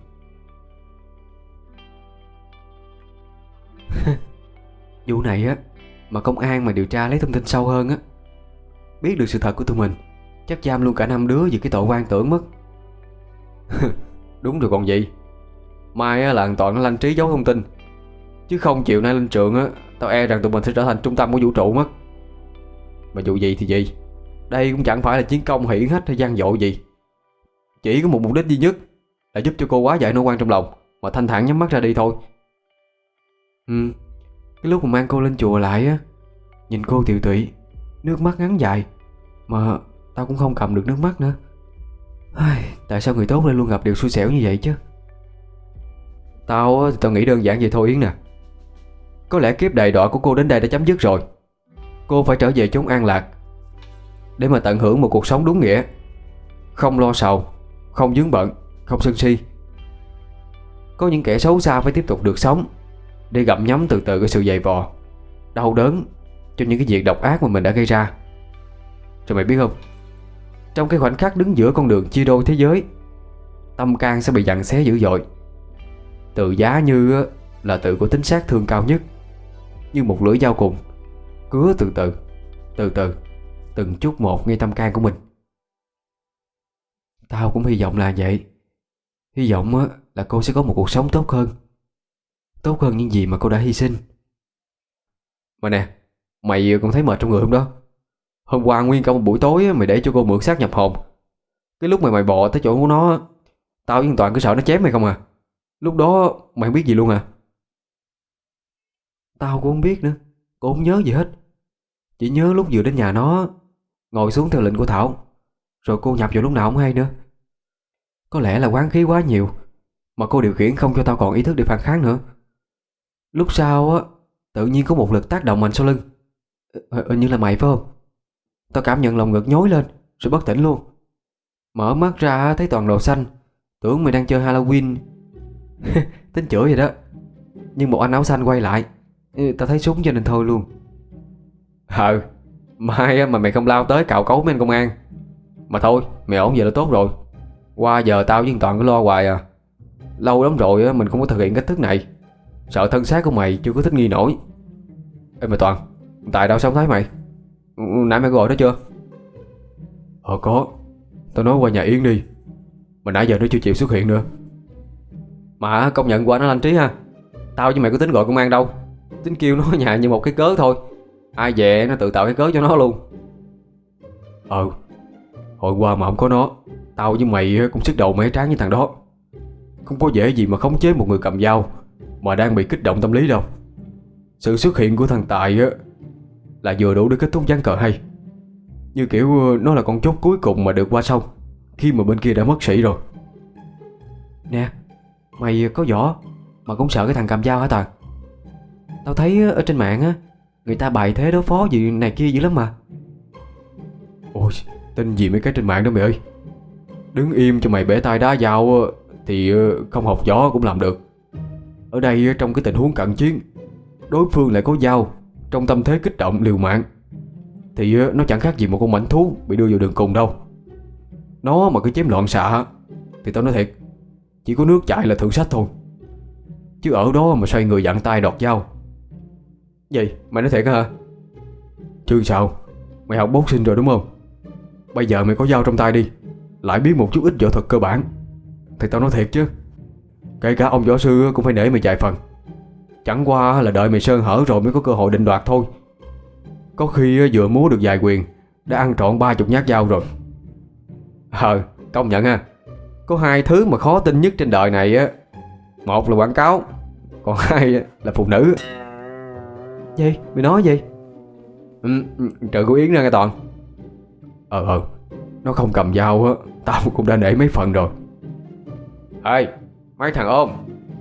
Vụ này á, mà công an mà điều tra lấy thông tin sâu hơn á, biết được sự thật của tụi mình, chắc giam luôn cả 5 đứa vì cái tội quan tưởng mất. Đúng rồi còn gì. Mai á là thằng Toàn nó lanh trí giấu thông tin, Chứ không chiều nay lên trường á, tao e rằng tụi mình sẽ trở thành trung tâm của vũ trụ mất. Mà dù gì thì gì, đây cũng chẳng phải là chiến công hiển hách hay vang dội gì. Chỉ có một mục đích duy nhất là giúp cho cô hóa giải nỗi oan trong lòng, mà thanh thản nhắm mắt ra đi thôi. Cái lúc mà mang cô lên chùa lại á, nhìn cô tiều tụy, nước mắt ngắn dài, mà tao cũng không cầm được nước mắt nữa. Tại sao người tốt lại luôn gặp điều xui xẻo như vậy chứ? Tao nghĩ đơn giản vậy thôi Yến nè. Có lẽ kiếp đầy đọa của cô đến đây đã chấm dứt rồi. Cô phải trở về chốn an lạc để mà tận hưởng một cuộc sống đúng nghĩa. Không lo sầu, không vướng bận, không sân si. Có những kẻ xấu xa phải tiếp tục được sống để gặm nhấm từ từ cái sự dày vò, đau đớn cho những cái việc độc ác mà mình đã gây ra. Rồi mày biết không, trong cái khoảnh khắc đứng giữa con đường chia đôi thế giới, tâm can sẽ bị giằng xé dữ dội. Từ giá như là tự của tính sát thương cao nhất, như một lưỡi dao cùng cứa từ từ từng chút một ngay tâm can của mình. Tao cũng hy vọng là vậy. Hy vọng là cô sẽ có một cuộc sống tốt hơn những gì mà cô đã hy sinh. Mà nè, mày còn thấy mệt trong người không đó? Hôm qua nguyên cả một buổi tối mày để cho cô mượn xác nhập hồn. Cái lúc mày bò tới chỗ của nó, tao với Toàn cứ sợ nó chém mày không à. Lúc đó mày không biết gì luôn à? Tao cũng không biết nữa. Cô không nhớ gì hết. Chỉ nhớ lúc vừa đến nhà nó, ngồi xuống theo lệnh của Thảo, rồi cô nhập vào lúc nào không hay nữa. Có lẽ là oán khí quá nhiều mà cô điều khiển không cho tao còn ý thức để phản kháng nữa. Lúc sau á, tự nhiên có một lực tác động mạnh sau lưng. Như là mày phải không? Tao cảm nhận lòng ngực nhói lên rồi bất tỉnh luôn. Mở mắt ra thấy toàn đồ xanh, tưởng mày đang chơi Halloween. Tính chửi vậy đó. Nhưng một anh áo xanh quay lại, tao thấy súng cho nên thôi luôn. Mai mà mày không lao tới cạo cấu mấy anh công an. Mà thôi, mày ổn vậy là tốt rồi. Qua giờ tao với Toàn cứ lo hoài à. Lâu lắm rồi mình không có thực hiện cách thức này. Sợ thân xác của mày chưa có thích nghi nổi. Ê mà Toàn, tại đâu sao không thấy mày? Nãy mày gọi đó chưa? Có. Tao nói qua nhà Yến đi, mà nãy giờ nó chưa chịu xuất hiện nữa. Mà công nhận qua nó lanh trí ha. Tao với mày có tính gọi công an đâu, tính kêu nó ở nhà như một cái cớ thôi. Ai dè nó tự tạo cái cớ cho nó luôn. Hồi qua mà không có nó, tao với mày cũng sức đầu mẻ trán với thằng đó. Không có dễ gì mà khống chế một người cầm dao mà đang bị kích động tâm lý đâu. Sự xuất hiện của thằng Tài là vừa đủ để kết thúc ván cờ hay. Như kiểu nó là con chốt cuối cùng mà được qua sông khi mà bên kia đã mất sĩ rồi. Nè, mày có võ mà cũng sợ cái thằng cầm dao hả Toàn? Tao thấy ở trên mạng á, người ta bày thế đối phó gì này kia dữ lắm mà. Ôi, tin gì mấy cái trên mạng đó mày ơi. Đứng im cho mày bẻ tay đá dao thì không học võ cũng làm được. Ở đây trong cái tình huống cận chiến, đối phương lại có dao, trong tâm thế kích động liều mạng, thì nó chẳng khác gì một con mãnh thú bị đưa vào đường cùng đâu. Nó mà cứ chém loạn xạ thì tao nói thiệt, chỉ có nước chảy là thượng sách thôi. Chứ ở đó mà xoay người dặn tay đọt dao. Gì? Mày nói thiệt hả? Chứ sao? Mày học boxing rồi đúng không? Bây giờ mày có dao trong tay đi, lại biết một chút ít võ thuật cơ bản, thì tao nói thiệt chứ, kể cả ông võ sư cũng phải nể mày vài phần. Chẳng qua là đợi mày sơn hở rồi mới có cơ hội định đoạt thôi. Có khi vừa múa được vài quyền đã ăn trọn 30 nhát dao rồi. Công nhận ha. Có hai thứ mà khó tin nhất trên đời này á, một là quảng cáo, còn hai là phụ nữ. Gì? Mày nói gì? Trừ cô Yến ra nghe Toàn. Nó không cầm dao á, tao cũng đã nể mấy phần rồi. Ê, mấy thằng ôm.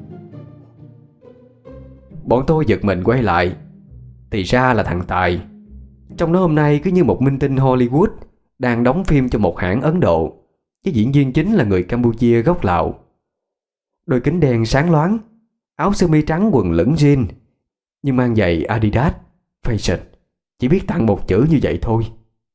Bọn tôi giật mình quay lại, thì ra là thằng Tài. Trong nó hôm nay cứ như một minh tinh Hollywood đang đóng phim cho một hãng Ấn Độ, với diễn viên chính là người Campuchia gốc Lào. Đôi kính đen sáng loáng, áo sơ mi trắng quần lửng jean, nhưng mang giày Adidas Fashion. Chỉ biết tặng một chữ như vậy thôi.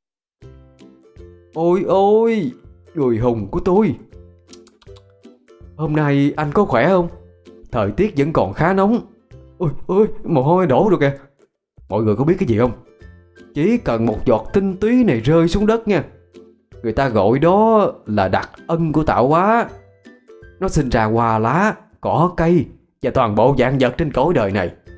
Ôi ôi, người hùng của tôi. Hôm nay anh có khỏe không? Thời tiết vẫn còn khá nóng. Ôi, mồ hôi đổ rồi kìa. Mọi người có biết cái gì không? Chỉ cần một giọt tinh túy này rơi xuống đất nha, người ta gọi đó là đặc ân của tạo hóa. Nó sinh ra hoa lá, cỏ cây và toàn bộ vạn vật trên cõi đời này.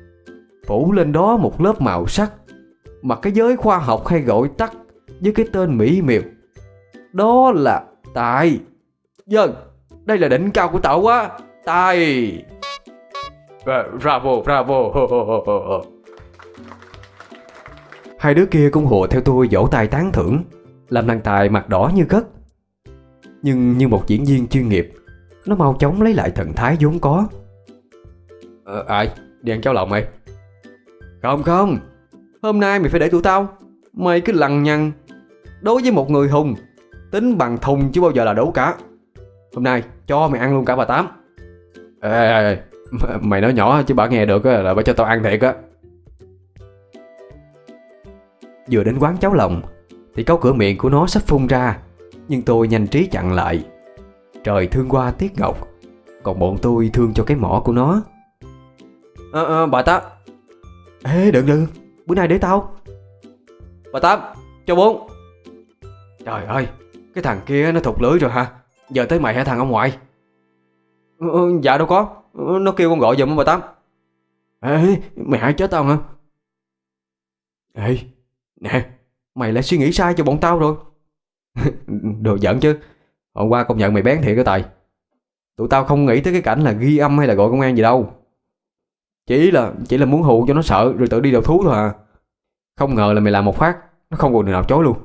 phủ lên đó một lớp màu sắc mà cái giới khoa học hay gọi tắt với cái tên mỹ miều. Đó là tài. Vâng, đây là đỉnh cao của tạo hóa. Tài. Bravo, bravo. Hai đứa kia cũng hùa theo tôi vỗ tay tán thưởng, làm thằng Tài mặt đỏ như gất. Nhưng như một diễn viên chuyên nghiệp, nó mau chóng lấy lại thần thái vốn có. Ai? Đi ăn cháo lòng mày? Không, hôm nay mày phải để tụi tao. Mày cứ lằng nhằng. Đối với một người hùng, tính bằng thùng chứ bao giờ là đủ cả. Hôm nay cho mày ăn luôn cả bà Tám. Ê, mày nói nhỏ chứ bà nghe được là bà cho tao ăn thiệt á. Vừa đến quán cháo lòng thì câu cửa miệng của nó sắp phun ra, nhưng tôi nhanh trí chặn lại. Trời thương qua tiếc ngọc, còn bọn tôi thương cho cái mỏ của nó. Bà Tám. Ê đừng, bữa nay để tao. Bà Tám, cho 4. Trời ơi, cái thằng kia nó thụt lưỡi rồi hả? Giờ tới mày hả thằng ông ngoại? Dạ đâu có, nó kêu con gọi giùm bà Tám. Ê, mày hại chết tao hả? Ê, nè, mày lại suy nghĩ sai cho bọn tao rồi. Đồ giận chứ. Hôm qua công nhận mày bén thiệt cái Tài. Tụi tao không nghĩ tới cái cảnh là ghi âm hay là gọi công an gì đâu. Chỉ là muốn hù cho nó sợ rồi tự đi đầu thú thôi à. Không ngờ là mày làm một phát, nó không còn đường nào chối luôn.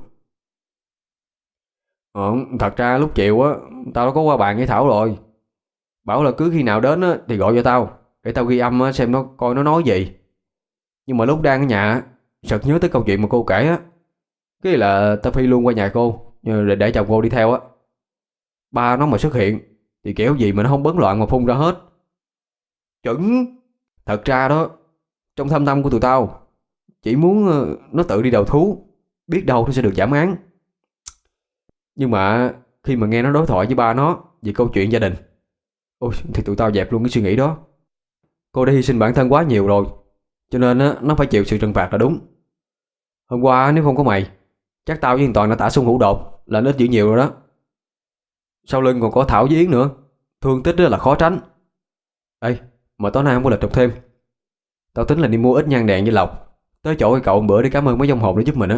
Thật ra lúc chiều á, tao đã có qua bàn với Thảo rồi. Bảo là cứ khi nào đến á thì gọi cho tao, để tao ghi âm á xem nó coi nó nói gì. Nhưng mà lúc đang ở nhà sực nhớ tới câu chuyện mà cô kể á, cái là tao phi luôn qua nhà cô để chồng cô đi theo á. Ba nó mà xuất hiện thì kiểu gì mà nó không bấn loạn mà phun ra hết. Chuẩn. Thật ra đó, trong thâm tâm của tụi tao chỉ muốn nó tự đi đầu thú, biết đâu nó sẽ được giảm án. Nhưng mà khi mà nghe nó đối thoại với ba nó về câu chuyện gia đình, ôi, thì tụi tao dẹp luôn cái suy nghĩ đó. Cô đã hy sinh bản thân quá nhiều rồi, cho nên nó phải chịu sự trừng phạt là đúng. Hôm qua nếu không có mày, chắc tao với Toàn đã tả xung hữu đột là ít dữ nhiều rồi đó. Sau lưng còn có Thảo với Yến nữa, thương tích là khó tránh. Ê, mà tối nay không có lịch trục thêm. Tao tính là đi mua ít nhang đèn với lọc, tới chỗ cái cậu một bữa để cảm ơn mấy dòng hồn đã giúp mình á.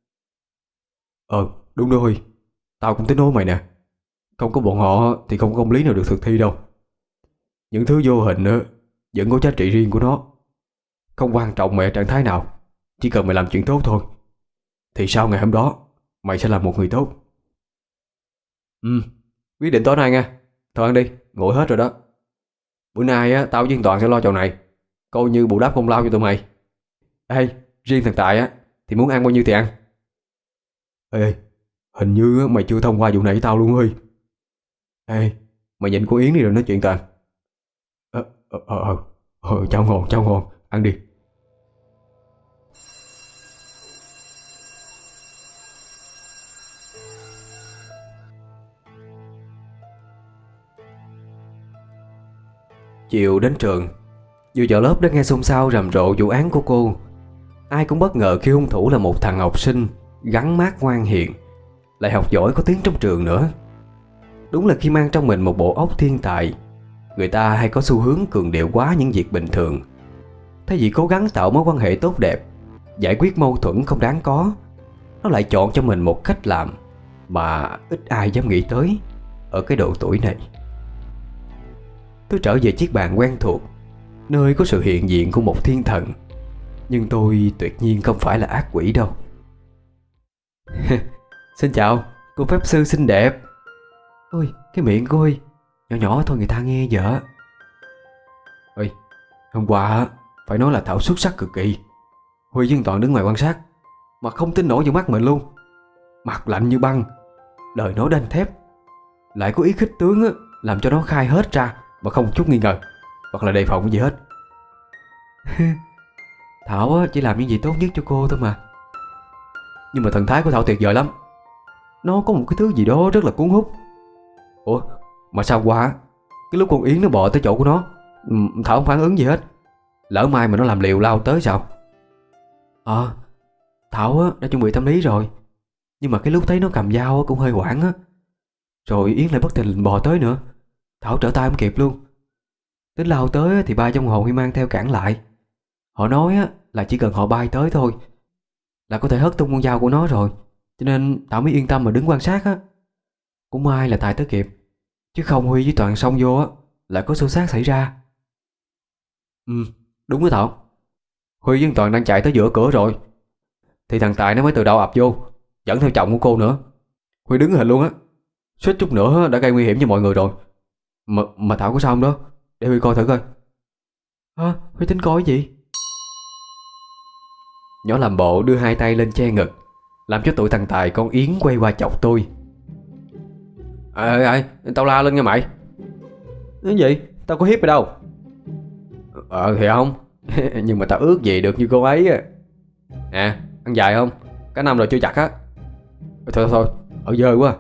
Đúng rồi, tao cũng tính nói mày nè. Không có bọn họ thì không có công lý nào được thực thi đâu. Những thứ vô hình vẫn có giá trị riêng của nó. Không quan trọng mày ở trạng thái nào, chỉ cần mày làm chuyện tốt thôi, thì sau ngày hôm đó mày sẽ là một người tốt. Quyết định tối nay nha. Thôi ăn đi, nguội hết rồi đó. Bữa nay tao với Toàn sẽ lo chỗ này, coi như bù đắp công lao cho tụi mày. Ê, riêng thằng Tài thì muốn ăn bao nhiêu thì ăn. Ê, hình như mày chưa thông qua vụ này với tao luôn ơi. Ê, mày nhìn cô Yến đi rồi nói chuyện Toàn. Cháo ngon, ăn đi. Chiều đến trường, vừa vào lớp đã nghe xôn xao rầm rộ vụ án của cô. Ai cũng bất ngờ khi hung thủ là một thằng học sinh gắn mác ngoan hiền, lại học giỏi có tiếng trong trường nữa. Đúng là khi mang trong mình một bộ óc thiên tài, người ta hay có xu hướng cường điệu quá những việc bình thường. Thay vì cố gắng tạo mối quan hệ tốt đẹp, giải quyết mâu thuẫn không đáng có, nó lại chọn cho mình một cách làm mà ít ai dám nghĩ tới ở cái độ tuổi này. Tôi trở về chiếc bàn quen thuộc, nơi có sự hiện diện của một thiên thần. Nhưng tôi tuyệt nhiên không phải là ác quỷ đâu. Xin chào, cô pháp sư xinh đẹp. Ôi, cái miệng cô ơi, nhỏ nhỏ thôi người ta nghe vợ. Ôi, hôm qua phải nói là Thảo xuất sắc cực kỳ. Huy với Toàn đứng ngoài quan sát mà không tin nổi vào mắt mình luôn. Mặt lạnh như băng, lời nói đanh thép, lại có ý khích tướng làm cho nó khai hết ra mà không một chút nghi ngờ hoặc là đề phòng gì hết. Thảo chỉ làm những gì tốt nhất cho cô thôi mà. Nhưng mà thần thái của Thảo tuyệt vời lắm. Nó có một cái thứ gì đó rất là cuốn hút. Ủa, mà sao qua cái lúc con Yến nó bò tới chỗ của nó, Thảo không phản ứng gì hết. Lỡ mai mà nó làm liều lao tới sao? Thảo đã chuẩn bị tâm lý rồi. Nhưng mà cái lúc thấy nó cầm dao cũng hơi hoảng á. Rồi Yến lại bất thình lình bò tới nữa. Thảo trở tay không kịp luôn. Tính lao tới thì ba trong hồn Huy mang theo cản lại. Họ nói á, là chỉ cần họ bay tới thôi là có thể hất tung con dao của nó rồi. Cho nên Thảo mới yên tâm mà đứng quan sát á. Cũng may là Tài tới kịp, chứ không Huy với Toàn xông vô á lại có xô xát xảy ra. Đúng đó Thảo. Huy với Toàn đang chạy tới giữa cửa rồi, thì thằng Tài nó mới từ đầu ập vô, dẫn theo chồng của cô nữa. Huy đứng hình luôn á, suýt chút nữa đã gây nguy hiểm cho mọi người rồi. Mà Thảo có sao không đó? Để Huy coi thử coi. Huy tính coi cái gì? Nhỏ làm bộ đưa hai tay lên che ngực, làm cho tụi thằng Tài con Yến quay qua chọc tôi. Tao la lên nha mày. Cái gì? Tao có hiếp mày đâu. Thì không. Nhưng mà tao ước gì được như cô ấy á. Nè, ăn dài không? Cả năm rồi chưa chặt á. Thôi, ở dơ quá.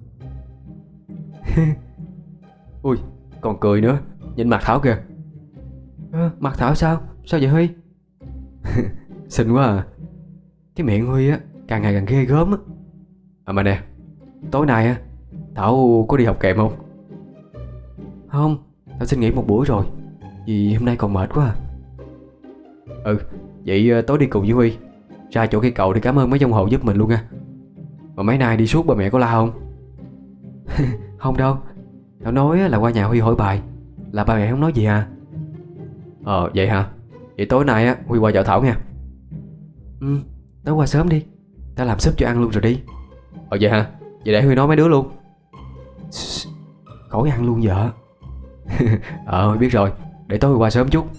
Ui, còn cười nữa. Nhìn mặt Thảo kìa. Mặt Thảo sao? Sao vậy Huy? Xinh quá à. Cái miệng Huy á càng ngày càng ghê gớm á. Mà nè, tối nay á Thảo có đi học kèm không? Không, Thảo xin nghỉ một buổi rồi, vì hôm nay còn mệt quá à. Vậy tối đi cùng với Huy ra chỗ cây cầu để cảm ơn mấy dông hậu giúp mình luôn nha. Mà mấy nay đi suốt ba mẹ có la không? Không đâu. Thảo nói là qua nhà Huy hỏi bài, là ba mẹ không nói gì à? Vậy hả? Vậy tối nay á Huy qua chợ Thảo nha. Tối qua sớm đi, tao làm súp cho ăn luôn rồi đi. Vậy hả? Vậy để Huy nói mấy đứa luôn. Khỏi ăn luôn vợ. Huy biết rồi, để tối Huy qua sớm chút.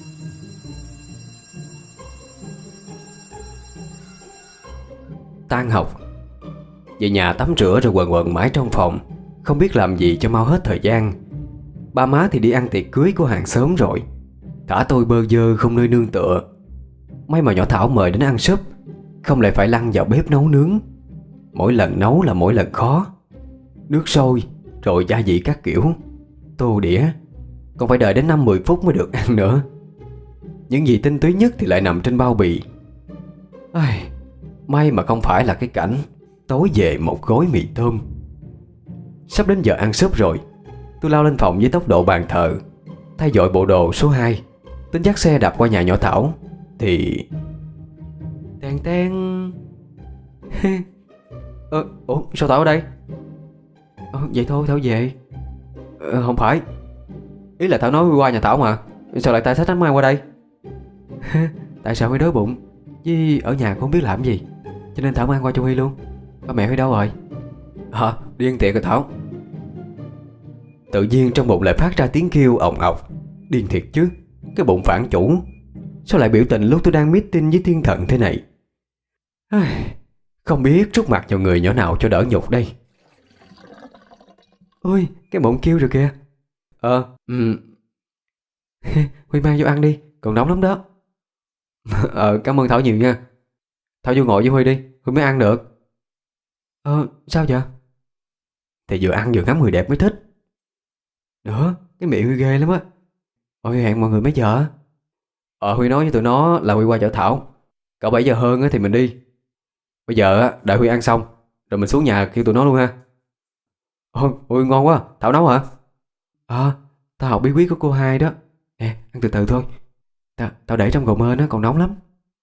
Tan học, về nhà tắm rửa rồi quần quần mãi trong phòng, không biết làm gì cho mau hết thời gian. Ba má thì đi ăn tiệc cưới của hàng xóm rồi, cả tôi bơ vơ không nơi nương tựa. May mà nhỏ Thảo mời đến ăn súp, không lại phải lăn vào bếp nấu nướng. Mỗi lần nấu là mỗi lần khó. Nước sôi, rồi gia vị các kiểu, tô đĩa, còn phải đợi đến 5-10 phút mới được ăn nữa. Những gì tinh túy nhất thì lại nằm trên bao bì. May mà không phải là cái cảnh tối về một gói mì tôm. Sắp đến giờ ăn súp rồi, tôi lao lên phòng với tốc độ bàn thờ, thay dội bộ đồ số 2, tính dắt xe đạp qua nhà nhỏ Thảo. Thì ten. Ủa sao Thảo ở đây? Vậy thôi Thảo về. Không phải, ý là Thảo nói qua nhà Thảo mà, sao lại tay xách bánh mai qua đây? Tại sao Huy đói bụng, với ở nhà không biết làm gì, cho nên Thảo mang qua cho Huy luôn. Ba mẹ Huy đâu rồi? Đi ăn tiệc rồi Thảo. Tự nhiên trong bụng lại phát ra tiếng kêu ồng ọc. Điên thiệt chứ, cái bụng phản chủ. Sao lại biểu tình lúc tôi đang meeting với thiên thần thế này? Không biết trút mặt vào người nhỏ nào cho đỡ nhục đây. Ôi, cái bụng kêu rồi kìa. Huy mang vô ăn đi, còn nóng lắm đó. Cảm ơn Thảo nhiều nha. Thảo vô ngồi với Huy đi, Huy mới ăn được. Sao vậy? Thì vừa ăn vừa ngắm người đẹp mới thích. Nữa, cái miệng Huy ghê lắm á. Huy hẹn mọi người mấy giờ? Huy nói với tụi nó là Huy qua chợ Thảo, cỡ 7 giờ hơn thì mình đi. Bây giờ đợi Huy ăn xong rồi mình xuống nhà kêu tụi nó luôn ha. Huy ngon quá, Thảo nấu hả? Tao học bí quyết của cô hai đó. Nè, ăn từ từ thôi. Tao để trong gầu mên á, còn nóng lắm.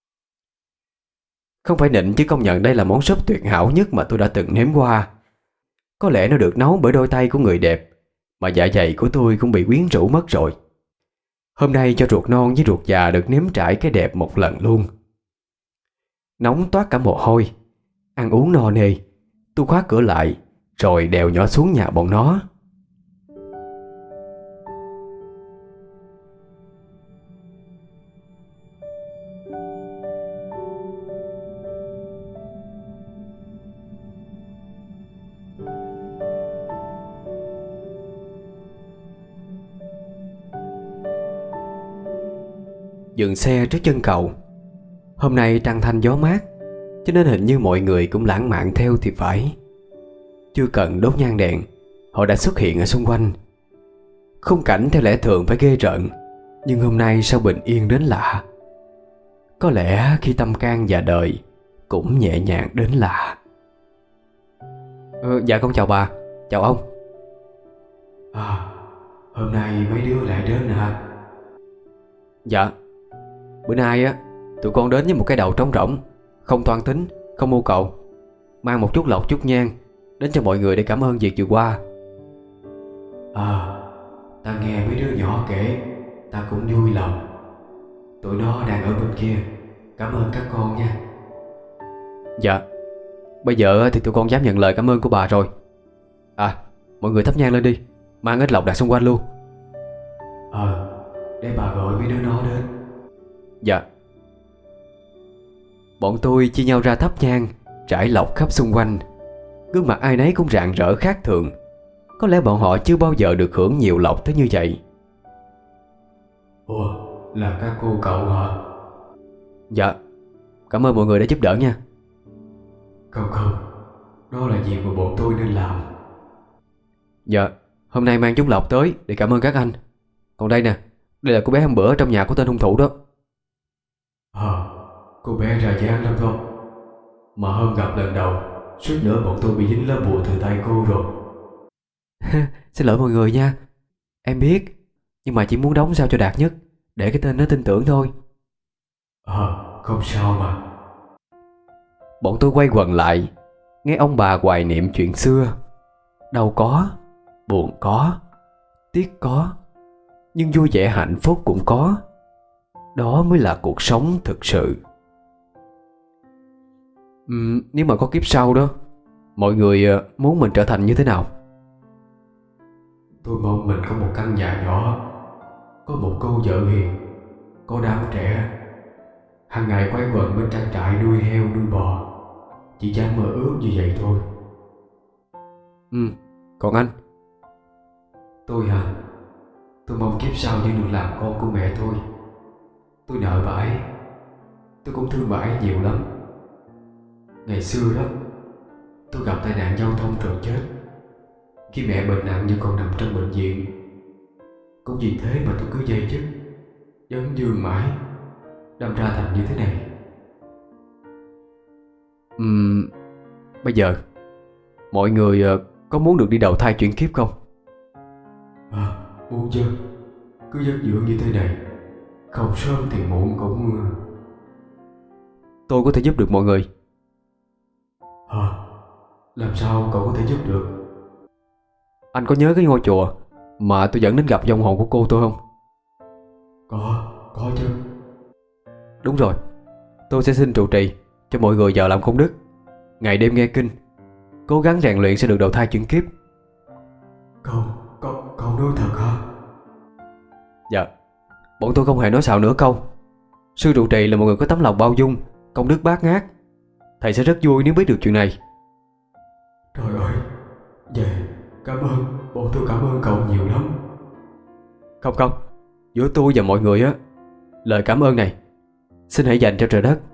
Không phải nịnh chứ công nhận đây là món súp tuyệt hảo nhất mà tôi đã từng nếm qua. Có lẽ nó được nấu bởi đôi tay của người đẹp, mà dạ dày của tôi cũng bị quyến rũ mất rồi. Hôm nay cho ruột non với ruột già được nếm trải cái đẹp một lần luôn. Nóng toát cả mồ hôi. Ăn uống no nê, tôi khóa cửa lại rồi đèo nhỏ xuống nhà bọn nó. Dừng xe trước chân cầu. Hôm nay trăng thanh gió mát, cho nên hình như mọi người cũng lãng mạn theo thì phải. Chưa cần đốt nhang đèn, họ đã xuất hiện ở xung quanh. Khung cảnh theo lẽ thường phải ghê rợn, nhưng hôm nay sao bình yên đến lạ. Có lẽ khi tâm can già đời cũng nhẹ nhàng đến lạ. Dạ con chào bà, chào ông. Hôm nay mấy đứa lại đến hả? Dạ. Bữa nay á, tụi con đến với một cái đầu trống rỗng, không toan tính, không mưu cầu, mang một chút lộc chút nhang đến cho mọi người để cảm ơn việc vừa qua. Ta nghe mấy đứa nhỏ kể, ta cũng vui lòng. Tụi nó đang ở bên kia. Cảm ơn các con nha. Dạ. Bây giờ thì tụi con dám nhận lời cảm ơn của bà rồi. Mọi người thắp nhang lên đi, mang ít lộc đặt xung quanh luôn. Để bà gọi mấy đứa nó đến. Dạ. Bọn tôi chia nhau ra thắp nhang, trải lộc khắp xung quanh. Gương mặt ai nấy cũng rạng rỡ khác thường. Có lẽ bọn họ chưa bao giờ được hưởng nhiều lộc tới như vậy. Ủa, là các cô cậu hả? Dạ. Cảm ơn mọi người đã giúp đỡ nha. Không, đó là việc mà bọn tôi nên làm. Dạ. Hôm nay mang chút lộc tới để cảm ơn các anh. Còn đây nè, đây là cô bé hôm bữa trong nhà của tên hung thủ đó. Cô bé ra dáng lắm không? Mà hôm gặp lần đầu, suýt nữa bọn tôi bị dính lá bùa từ tay cô rồi. Xin lỗi mọi người nha. Em biết, nhưng mà chỉ muốn đóng sao cho đạt nhất, để cái tên nó tin tưởng thôi. Không sao mà. Bọn tôi quay quần lại, nghe ông bà hoài niệm chuyện xưa. Đau có, buồn có, tiếc có, nhưng vui vẻ hạnh phúc cũng có. Đó mới là cuộc sống thực sự. Nếu mà có kiếp sau đó, mọi người muốn mình trở thành như thế nào? Tôi mong mình có một căn nhà nhỏ, có một cô vợ hiền, có đám trẻ, hàng ngày quay quần bên trang trại nuôi heo nuôi bò. Chỉ dám mơ ước như vậy thôi. Còn anh? Tôi hả? Tôi mong kiếp sau chỉ được làm con của mẹ tôi. Tôi nợ bà ấy. Tôi cũng thương bà ấy nhiều lắm. Ngày xưa đó, tôi gặp tai nạn giao thông rồi chết. Khi mẹ bệnh nặng như còn nằm trong bệnh viện. Cũng vì thế mà tôi cứ dây dứt, vấn vương mãi, đâm ra thành như thế này. Bây giờ mọi người có muốn được đi đầu thai chuyển kiếp không? Muốn chứ. Cứ giấc dưỡng như thế này, không sớm thì muộn cũng... Tôi có thể giúp được mọi người. Làm sao cậu có thể giúp được? Anh có nhớ cái ngôi chùa mà tôi dẫn đến gặp vong hồn của cô tôi không? Có chứ. Đúng rồi. Tôi sẽ xin trụ trì cho mọi người vào làm công đức, ngày đêm nghe kinh, cố gắng rèn luyện sẽ được đầu thai chuyển kiếp. Cậu nói thật hả? Dạ. Bọn tôi không hề nói xạo nửa câu. Sư trụ trì là một người có tấm lòng bao dung, công đức bát ngát. Thầy sẽ rất vui nếu biết được chuyện này. Trời ơi, vậy cảm ơn, bọn tôi cảm ơn cậu nhiều lắm. Không, giữa tôi và mọi người á, lời cảm ơn này xin hãy dành cho trời đất.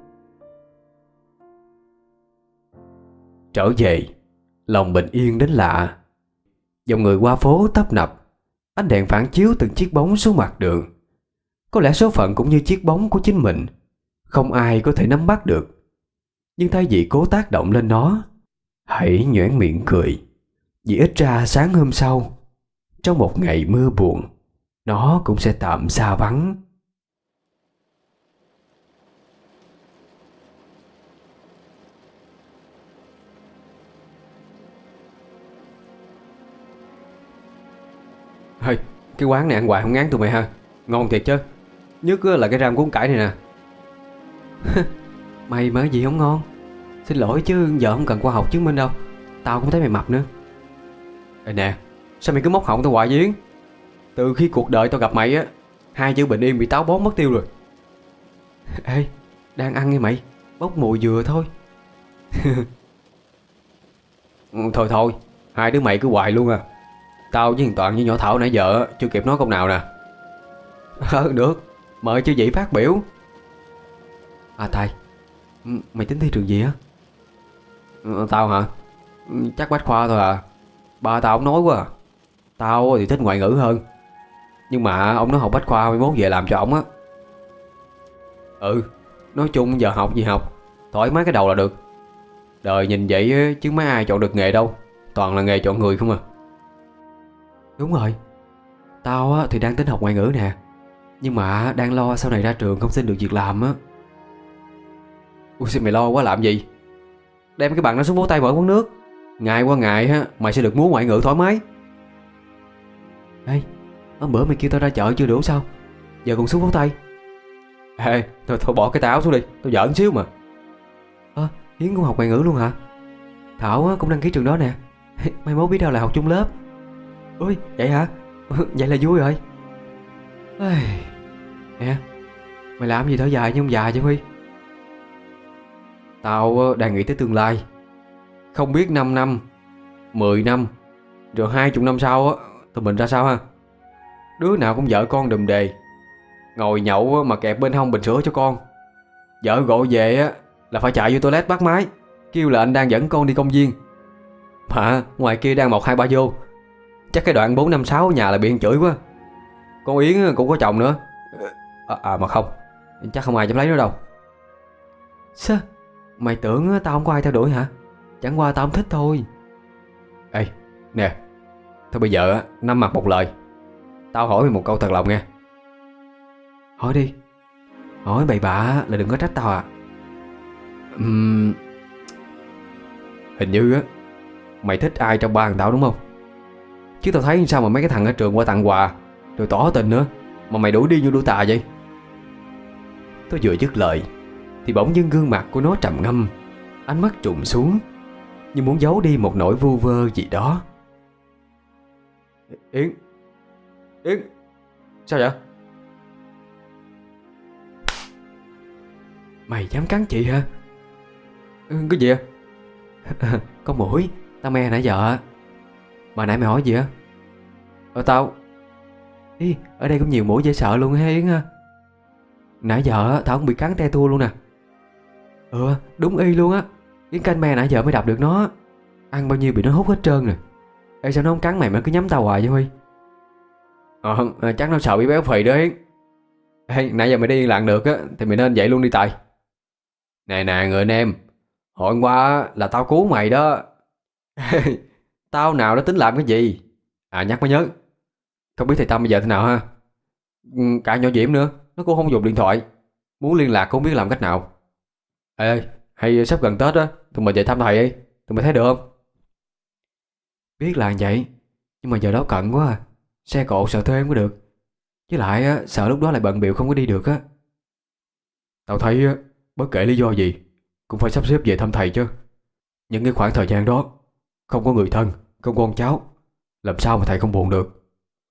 Trở về, lòng bình yên đến lạ. Dòng người qua phố tấp nập, ánh đèn phản chiếu từng chiếc bóng xuống mặt đường. Có lẽ số phận cũng như chiếc bóng của chính mình, không ai có thể nắm bắt được. Nhưng thay vì cố tác động lên nó, hãy nhoẻn miệng cười. Vì ít ra sáng hôm sau, trong một ngày mưa buồn, nó cũng sẽ tạm xa vắng. Hey, cái quán này ăn hoài không ngán tụi mày ha. Ngon thiệt chứ. Nhất là cái ram cuốn cải này nè. Mày mà cái gì không ngon? Xin lỗi chứ giờ không cần qua học chứng minh đâu. Tao cũng thấy mày mập nữa. Ê nè, sao mày cứ móc họng tao hoài vậy? Từ khi cuộc đời tao gặp mày á, hai chữ bình yên bị táo bón mất tiêu rồi. Ê, đang ăn nghe mày, bốc mùi dừa thôi. Thôi, hai đứa mày cứ hoài luôn à. Tao với thằng Toàn với nhỏ Thảo nãy giờ chưa kịp nói câu nào nè. Được, mời chư vị phát biểu. Thầy, mày tính thi trường gì á? Tao hả? Chắc bách khoa thôi à. Ba tao ông nói quá à. Tao thì thích ngoại ngữ hơn, nhưng mà ông nói học bách khoa 21 về làm cho ổng á. Nói chung giờ học gì học, thoải mái cái đầu là được. Đời nhìn vậy chứ mấy ai chọn được nghề đâu, toàn là nghề chọn người không à. Đúng rồi, tao thì đang tính học ngoại ngữ nè. Nhưng mà đang lo sau này ra trường không xin được việc làm á. Ui sao mày lo quá làm gì? Đem cái bằng nó xuống vỗ tay mở quán nước. Ngày qua ngày ha, mày sẽ được múa ngoại ngữ thoải mái. Ê, hôm bữa mày kêu tao ra chợ chưa đủ sao? Giờ còn xuống vỗ tay. Ê, thôi bỏ cái táo xuống đi, tao giỡn xíu mà. Hiến cũng học ngoại ngữ luôn hả? Thảo á, cũng đăng ký trường đó nè. Mai mốt biết đâu là học chung lớp. Ôi vậy hả? Vậy là vui rồi. Ây, nè, mày làm gì thở dài như ông già chứ Huy? Tao đang nghĩ tới tương lai. Không biết 5 năm 10 năm rồi 20 năm sau tụi mình ra sao ha. Đứa nào cũng vợ con đùm đề, ngồi nhậu mà kẹp bên hông bình sữa cho con. Vợ gọi về là phải chạy vô toilet bắt máy, kêu là anh đang dẫn con đi công viên. Mà ngoài kia đang 1 2 3 vô. Chắc cái đoạn 4 5 6 nhà là bị ăn chửi quá. Con Yến cũng có chồng nữa. Mà không, chắc không ai dám lấy nó đâu. Sao? Mày tưởng tao không có ai theo đuổi hả? Chẳng qua tao không thích thôi. Ê, nè, thôi bây giờ năm mặt một lời. Tao hỏi mày một câu thật lòng nha. Hỏi đi. Hỏi bậy bạ là đừng có trách tao à. Hình như mày thích ai trong ba thằng tao đúng không? Chứ tao thấy sao mà mấy cái thằng ở trường qua tặng quà rồi tỏ tình nữa mà mày đuổi đi như đuổi tà vậy? Tôi vừa dứt lời thì bỗng dưng gương mặt của nó trầm ngâm, ánh mắt trùng xuống như muốn giấu đi một nỗi vu vơ gì đó. Yến, sao vậy? Mày dám cắn chị hả? Cái gì? Con mũi, tao me nãy giờ. Mà nãy mày hỏi gì á? Tao Ý, ở đây cũng nhiều mũi dễ sợ luôn ha Yến ha. Nãy giờ tao cũng bị cắn te tua luôn nè. Đúng y luôn á. Yến canh me nãy giờ mới đập được nó. Ăn bao nhiêu bị nó hút hết trơn rồi. Ê sao nó không cắn mày mà cứ nhắm tao hoài vậy Huy? Chắc nó sợ bị béo phì đó Yến. Ê, nãy giờ mày đi yên lặng được thì mày nên vậy luôn đi Tài. Nè người anh em, hồi qua là tao cứu mày đó. Tao nào đã tính làm cái gì? Nhắc mới nhớ, không biết thầy Tâm bây giờ thế nào ha? Cả nhỏ Diễm nữa, nó cũng không dùng điện thoại, muốn liên lạc cũng không biết làm cách nào. Ê, hay sắp gần Tết á, tụi mình về thăm thầy đi, tụi mày thấy được không? Biết là vậy, nhưng mà giờ đó cận quá à. Xe cộ sợ thuê không có được. Với lại sợ lúc đó lại bận bịu không có đi được á. Tao thấy bất kể lý do gì cũng phải sắp xếp về thăm thầy chứ. Những cái khoảng thời gian đó không có người thân, không có con cháu, làm sao mà thầy không buồn được.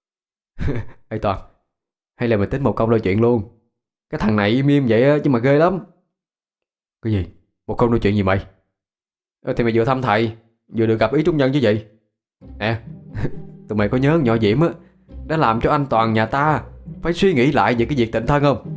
Ê Toàn, hay là mình tính một câu nói chuyện luôn. Cái thằng này im im vậy chứ mà ghê lắm. Cái gì? Một câu nói chuyện gì mày? Thì mày vừa thăm thầy, vừa được gặp ý trung nhân chứ gì. Nè, tụi mày có nhớ nhỏ Diễm đã làm cho anh Toàn nhà ta phải suy nghĩ lại về cái việc tịnh thân không?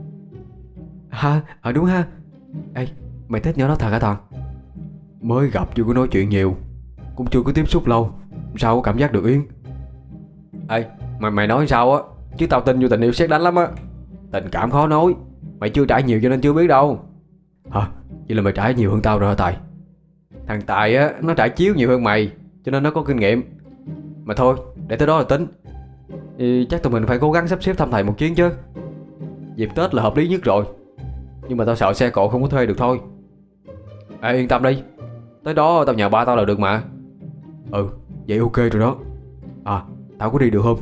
Đúng ha. Ê, mày thích nhỏ đó thật hả Toàn? Mới gặp chưa có nói chuyện nhiều, cũng chưa có tiếp xúc lâu, sao có cảm giác được Yến. Ê, mày nói sao á, chứ tao tin vô tình yêu sét đánh lắm á. Tình cảm khó nói, mày chưa trải nhiều cho nên chưa biết đâu. Vậy là mày trải nhiều hơn tao rồi hả Tài? Thằng Tài nó trải chiếu nhiều hơn mày, cho nên nó có kinh nghiệm. Mà thôi, để tới đó là tính. Thì chắc tụi mình phải cố gắng sắp xếp thăm thầy một chuyến chứ. Dịp Tết là hợp lý nhất rồi. Nhưng mà tao sợ xe cộ không có thuê được thôi. Yên tâm đi, tới đó tao nhờ ba tao là được mà. Vậy ok rồi đó. Tao có đi được không?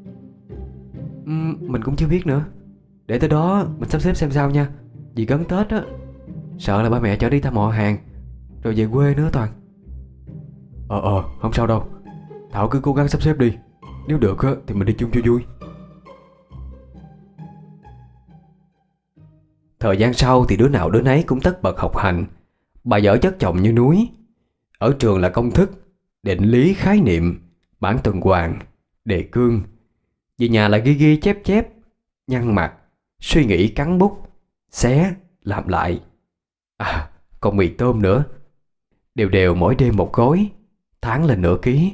Mình cũng chưa biết nữa. Để tới đó mình sắp xếp xem sao nha. Vì gần Tết á, sợ là ba mẹ chở đi thăm họ hàng rồi về quê nữa Toàn. Không sao đâu. Thảo cứ cố gắng sắp xếp đi. Nếu được thì mình đi chung cho vui. Thời gian sau thì đứa nào đứa nấy cũng tất bật học hành. Bà vợ chất chồng như núi. Ở trường là công thức, định lý, khái niệm, bảng tuần hoàn, đề cương. Về nhà là ghi ghi chép chép, nhăn mặt, suy nghĩ, cắn bút, xé, làm lại. Còn mì tôm nữa. Đều đều mỗi đêm một gói, tháng lên nửa ký.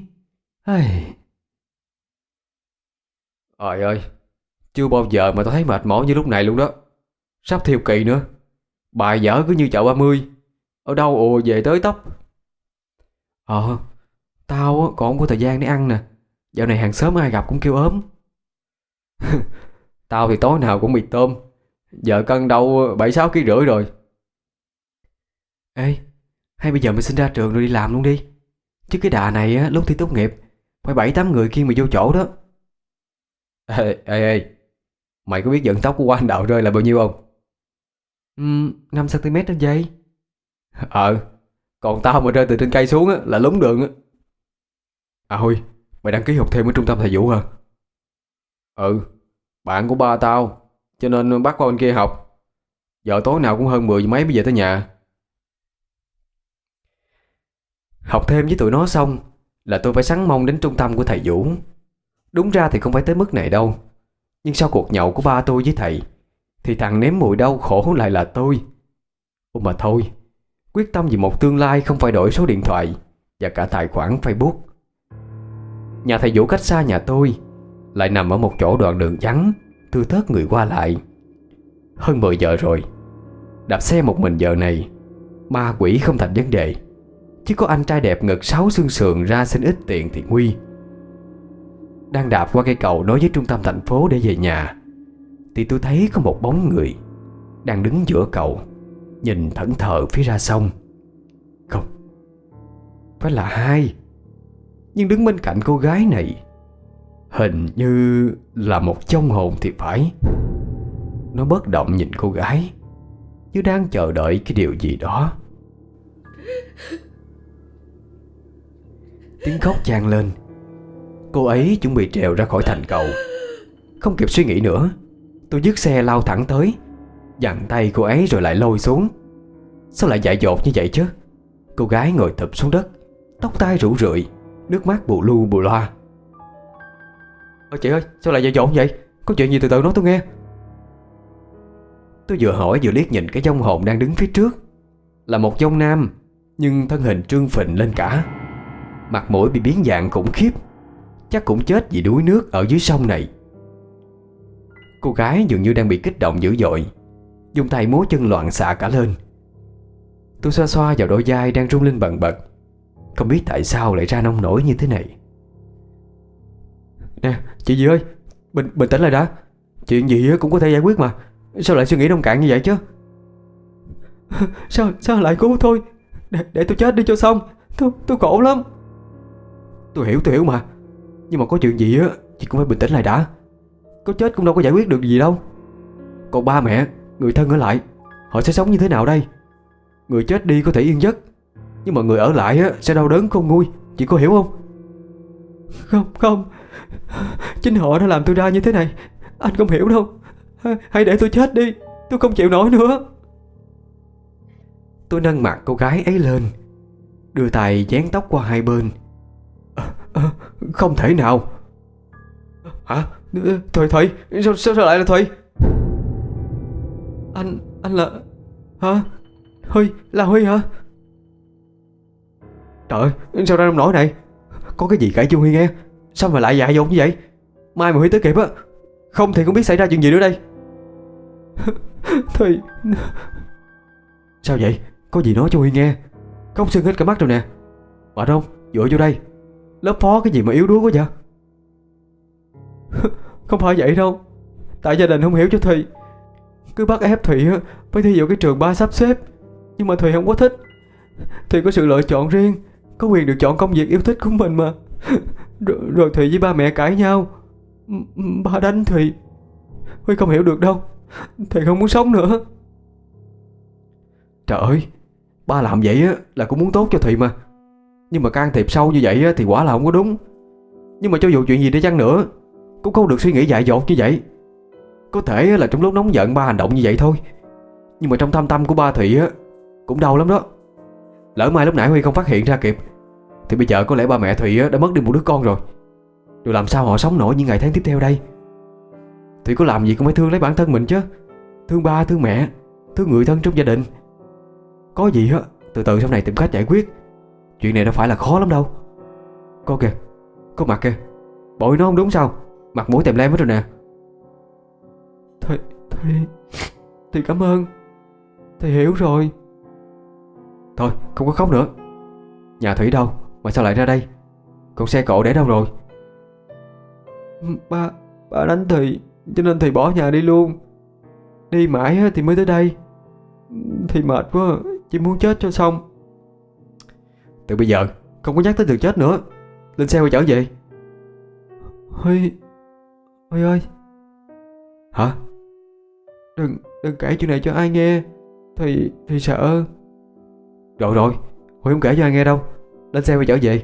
Trời ơi, chưa bao giờ mà tao thấy mệt mỏi như lúc này luôn đó. Sắp thiêu kỳ nữa. Bài vở cứ như chợ 30, ở đâu ùa về tới tấp. Tao còn không có thời gian để ăn nè. Dạo này hàng xóm ai gặp cũng kêu ốm. Tao thì tối nào cũng mì tôm. Giờ cân đâu 7-6 kg rồi. Ê, hay bây giờ mình xin ra trường rồi đi làm luôn đi. Chứ cái đà này á, lúc thi tốt nghiệp phải 7-8 người kia mà vô chỗ đó. Ê, mày có biết vận tốc của anh Đạo rơi là bao nhiêu không? 5 cm trên giây. Còn tao mà rơi từ trên cây xuống á là lún đường á. À Huy, mày đăng ký học thêm ở trung tâm thầy Vũ hả? Bạn của ba tao, cho nên bắt qua bên kia học. Giờ tối nào cũng hơn 10 giờ mấy mới về tới nhà. Học thêm với tụi nó xong là tôi phải sắn mông đến trung tâm của thầy Vũ. Đúng ra thì không phải tới mức này đâu. Nhưng sau cuộc nhậu của ba tôi với thầy thì thằng nếm mùi đau khổ lại là tôi. Ủa mà thôi, quyết tâm vì một tương lai không phải đổi số điện thoại và cả tài khoản Facebook. Nhà thầy Vũ cách xa nhà tôi, lại nằm ở một chỗ đoạn đường vắng, thưa thớt người qua lại. Hơn 10 giờ rồi. Đạp xe một mình giờ này, ma quỷ không thành vấn đề, chứ có anh trai đẹp ngực 6 xương sườn ra xin ít tiền thì nguy. Đang đạp qua cây cầu nối với trung tâm thành phố để về nhà thì tôi thấy có một bóng người đang đứng giữa cầu, nhìn thẫn thờ phía ra sông. Không, phải là hai. Nhưng đứng bên cạnh cô gái này hình như là một vong hồn thì phải. Nó bất động nhìn cô gái, như đang chờ đợi cái điều gì đó. Tiếng khóc vang lên. Cô ấy chuẩn bị trèo ra khỏi thành cầu. Không kịp suy nghĩ nữa, tôi dứt xe lao thẳng tới, giằng tay cô ấy rồi lại lôi xuống. Sao lại dại dột như vậy chứ? Cô gái ngồi thụp xuống đất, tóc tai rủ rượi, nước mắt bù lu bù loa. Chị ơi, sao lại dại dột vậy? Có chuyện gì từ từ nói tôi nghe. Tôi vừa hỏi vừa liếc nhìn cái vong hồn đang đứng phía trước. Là một vong nam, nhưng thân hình trương phình lên cả. Mặt mũi bị biến dạng khủng khiếp, chắc cũng chết vì đuối nước ở dưới sông này. Cô gái dường như đang bị kích động dữ dội, dùng tay múa chân loạn xạ cả lên. Tôi xoa xoa vào đôi vai đang rung lên bần bật, không biết tại sao lại ra nông nổi như thế này. Nè, chị gì ơi, bình tĩnh lại đã. Chuyện gì cũng có thể giải quyết mà. Sao lại suy nghĩ nông cạn như vậy chứ? Sao lại cứu tôi? Để tôi chết đi cho xong. Tôi khổ lắm. Tôi hiểu mà. Nhưng mà có chuyện gì á, chị cũng phải bình tĩnh lại đã. Có chết cũng đâu có giải quyết được gì đâu. Còn ba mẹ, người thân ở lại, họ sẽ sống như thế nào đây? Người chết đi có thể yên giấc, nhưng mà người ở lại á, sẽ đau đớn không nguôi. Chị có hiểu không? Không. Chính họ đã làm tôi ra như thế này. Anh không hiểu đâu. Hãy để tôi chết đi. Tôi không chịu nổi nữa. Tôi nâng mặt cô gái ấy lên, đưa tay dán tóc qua hai bên. Không thể nào. Hả? Thùy, sao lại là Thùy? Anh là... Hả? Huy hả? Trời ơi, sao ra nông nổi này? Có cái gì kể cho Huy nghe. Sao mà lại dại dột như vậy? Mai mà Huy tới kịp á, không thì không biết xảy ra chuyện gì nữa đây. Thùy... Sao vậy? Có gì nói cho Huy nghe. Không sưng hết cả mắt rồi nè. Mệt không? Dựa vô đây. Lớp phó cái gì mà yếu đuối quá vậy? Không phải vậy đâu. Tại gia đình không hiểu cho Thùy, cứ bắt ép Thùy phải thi vào cái trường ba sắp xếp. Nhưng mà Thùy không có thích. Thùy có sự lựa chọn riêng, có quyền được chọn công việc yêu thích của mình mà. Rồi Thùy với ba mẹ cãi nhau, ba đánh Thùy. Huy không hiểu được đâu. Thùy không muốn sống nữa. Trời ơi, ba làm vậy là cũng muốn tốt cho Thùy mà. Nhưng mà can thiệp sâu như vậy thì quả là không có đúng. Nhưng mà cho dù chuyện gì đi chăng nữa, cũng không được suy nghĩ dại dột như vậy. Có thể là trong lúc nóng giận ba hành động như vậy thôi, nhưng mà trong thâm tâm của ba Thùy cũng đau lắm đó. Lỡ mai lúc nãy Huy không phát hiện ra kịp thì bây giờ có lẽ ba mẹ Thùy đã mất đi một đứa con rồi. Rồi làm sao họ sống nổi những ngày tháng tiếp theo đây? Thùy có làm gì cũng phải thương lấy bản thân mình chứ. Thương ba, thương mẹ, thương người thân trong gia đình. Có gì từ từ sau này tìm cách giải quyết. Chuyện này đâu phải là khó lắm đâu. Có kìa, có mặt kìa. Bội nó không đúng sao? Mặt mũi tèm lem hết rồi nè. Thùy cảm ơn. Thùy hiểu rồi. Thôi không có khóc nữa. Nhà Thủy đâu mà sao lại ra đây? Còn xe cộ để đâu rồi? Ba đánh Thùy cho nên Thùy bỏ nhà đi luôn. Đi mãi thì mới tới đây. Thì mệt quá, chỉ muốn chết cho xong. Từ bây giờ không có nhắc tới từ chết nữa. Lên xe quay trở về. Huy ơi. Hả? Đừng kể chuyện này cho ai nghe. Thì sợ. Rồi Huy không kể cho ai nghe đâu. Lên xe quay trở về.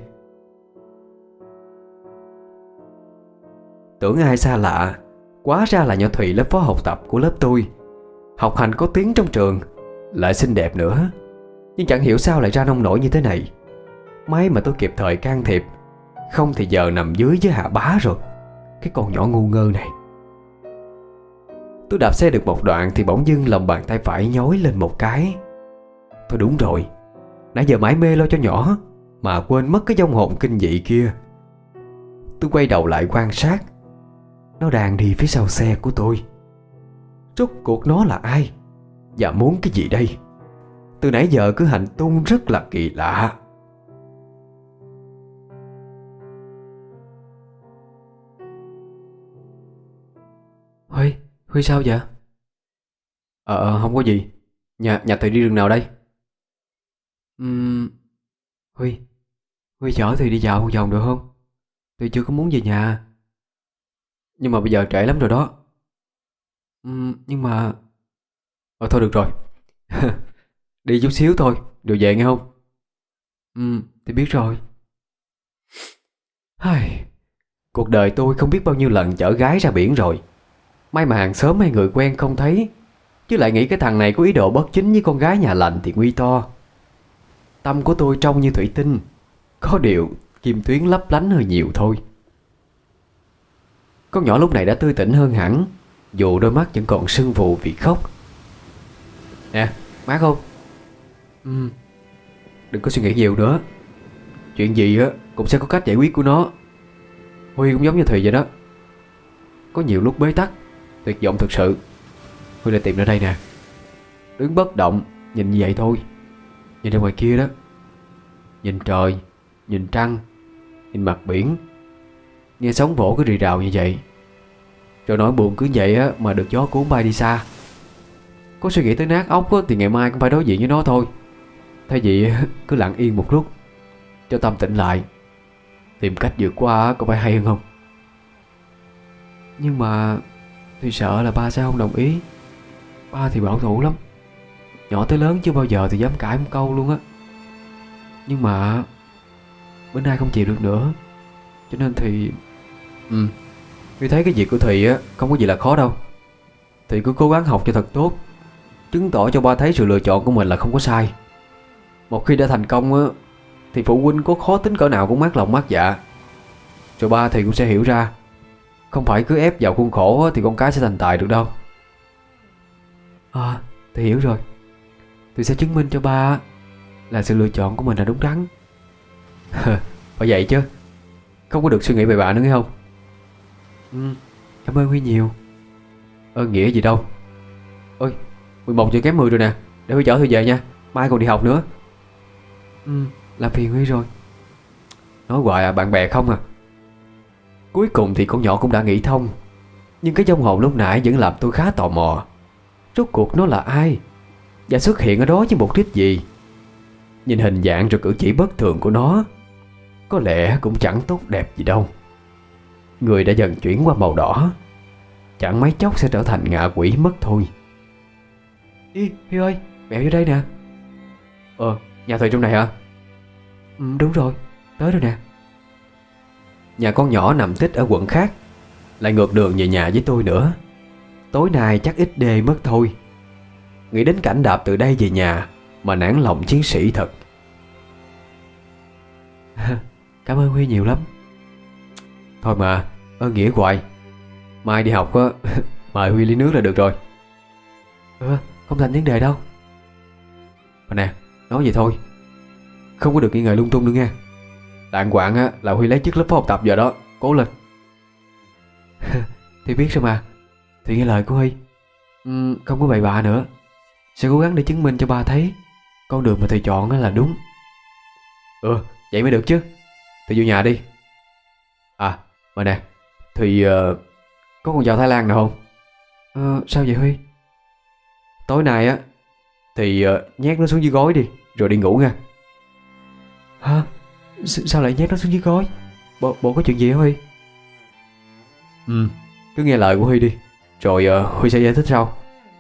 Tưởng ai xa lạ, hóa ra là nhỏ Thùy lớp phó học tập của lớp tôi. Học hành có tiếng trong trường, lại xinh đẹp nữa. Nhưng chẳng hiểu sao lại ra nông nổi như thế này. May mà tôi kịp thời can thiệp, không thì giờ nằm dưới với Hạ Bá rồi. Cái con nhỏ ngu ngơ này. Tôi đạp xe được một đoạn thì bỗng dưng lòng bàn tay phải nhói lên một cái. Thôi đúng rồi, nãy giờ mãi mê lo cho nhỏ mà quên mất cái vong hồn kinh dị kia. Tôi quay đầu lại quan sát. Nó đang đi phía sau xe của tôi. Rốt cuộc nó là ai và muốn cái gì đây? Từ nãy giờ cứ hành tung rất là kỳ lạ. Huy sao vậy? Không có gì. Nhà Thùy đi đường nào đây? Huy chở Thùy đi dạo một vòng được không? Thùy chưa có muốn về nhà. Nhưng mà bây giờ trễ lắm rồi đó. Nhưng mà... thôi được rồi. Đi chút xíu thôi, rồi về nghe không? Thì biết rồi. Cuộc đời tôi không biết bao nhiêu lần chở gái ra biển rồi. May mà hàng xóm hay người quen không thấy, chứ lại nghĩ cái thằng này có ý đồ bất chính với con gái nhà lành thì nguy to. Tâm của tôi trông như thủy tinh, có điều kim tuyến lấp lánh hơi nhiều thôi. Con nhỏ lúc này đã tươi tỉnh hơn hẳn, dù đôi mắt vẫn còn sưng phù vì khóc. Nè, mát không? Đừng có suy nghĩ nhiều nữa. Chuyện gì cũng sẽ có cách giải quyết của nó. Huy cũng giống như Thùy vậy đó. Có nhiều lúc bế tắc, tuyệt vọng thực sự, Huy lại tìm nơi đây nè. Đứng bất động, nhìn như vậy thôi. Nhìn ra ngoài kia đó. Nhìn trời, nhìn trăng, nhìn mặt biển, nghe sóng vỗ cứ rì rào như vậy. Rồi nỗi buồn cứ vậy mà được gió cuốn bay đi xa. Có suy nghĩ tới nát óc thì ngày mai cũng phải đối diện với nó thôi. Thay vì cứ lặng yên một lúc cho tâm tỉnh lại, tìm cách vượt qua có phải hay hơn không? Nhưng mà tôi sợ là ba sẽ không đồng ý. Ba thì bảo thủ lắm. Nhỏ tới lớn chưa bao giờ thì dám cãi một câu luôn á. Nhưng mà bữa nay không chịu được nữa, cho nên thì... Tôi thấy cái việc của Thùy không có gì là khó đâu. Thùy cứ cố gắng học cho thật tốt, chứng tỏ cho ba thấy sự lựa chọn của mình là không có sai. Một khi đã thành công thì phụ huynh có khó tính cỡ nào cũng mát lòng mát dạ. Rồi ba thì cũng sẽ hiểu ra, không phải cứ ép vào khuôn khổ thì con cái sẽ thành tài được đâu. Tôi hiểu rồi. Tôi sẽ chứng minh cho ba là sự lựa chọn của mình là đúng đắn. Phải vậy chứ, không có được suy nghĩ bậy bạ nữa nghe không? Cảm ơn Huy nhiều. Nghĩa gì đâu. Ôi, 11 giờ kém 10 rồi nè. Để Huy chở Thư về nha, mai còn đi học nữa. Làm phiền Huy rồi. Nói hoài bạn bè không à. Cuối cùng thì con nhỏ cũng đã nghĩ thông. Nhưng cái vong hồn lúc nãy vẫn làm tôi khá tò mò. Rốt cuộc nó là ai, và xuất hiện ở đó với mục đích gì? Nhìn hình dạng rồi cử chỉ bất thường của nó, có lẽ cũng chẳng tốt đẹp gì đâu. Người đã dần chuyển qua màu đỏ, chẳng mấy chốc sẽ trở thành ngạ quỷ mất thôi. Huy ơi, mẹ vô đây nè. Nhà Thùy trong này hả? Đúng rồi, tới rồi nè. Nhà con nhỏ nằm tích ở quận khác, lại ngược đường về nhà với tôi nữa. Tối nay chắc ít đê mất thôi. Nghĩ đến cảnh đạp từ đây về nhà mà nản lòng chiến sĩ thật. Cảm ơn Huy nhiều lắm. Thôi mà, ơn nghĩa hoài. Mai đi học mời Huy ly nước là được rồi. Không thành vấn đề đâu. Mà nè, nói vậy thôi, không có được nghi ngờ lung tung nữa nha. Đàng hoàng là Huy lấy chức lớp phó học tập giờ đó. Cố lên. Thì biết sao mà. Thì nghe lời của Huy, không có bậy bạ nữa. Sẽ cố gắng để chứng minh cho ba thấy con đường mà thầy chọn là đúng. Vậy mới được chứ. Thầy vô nhà đi. Mà nè, thì Có con dao Thái Lan nào không? Sao vậy Huy? Tối nay á thì nhét nó xuống dưới gối đi, rồi đi ngủ nha. Hả? Sao lại nhét nó xuống dưới gối? Bộ có chuyện gì hả Huy? Cứ nghe lời của Huy đi, rồi Huy sẽ giải thích sau.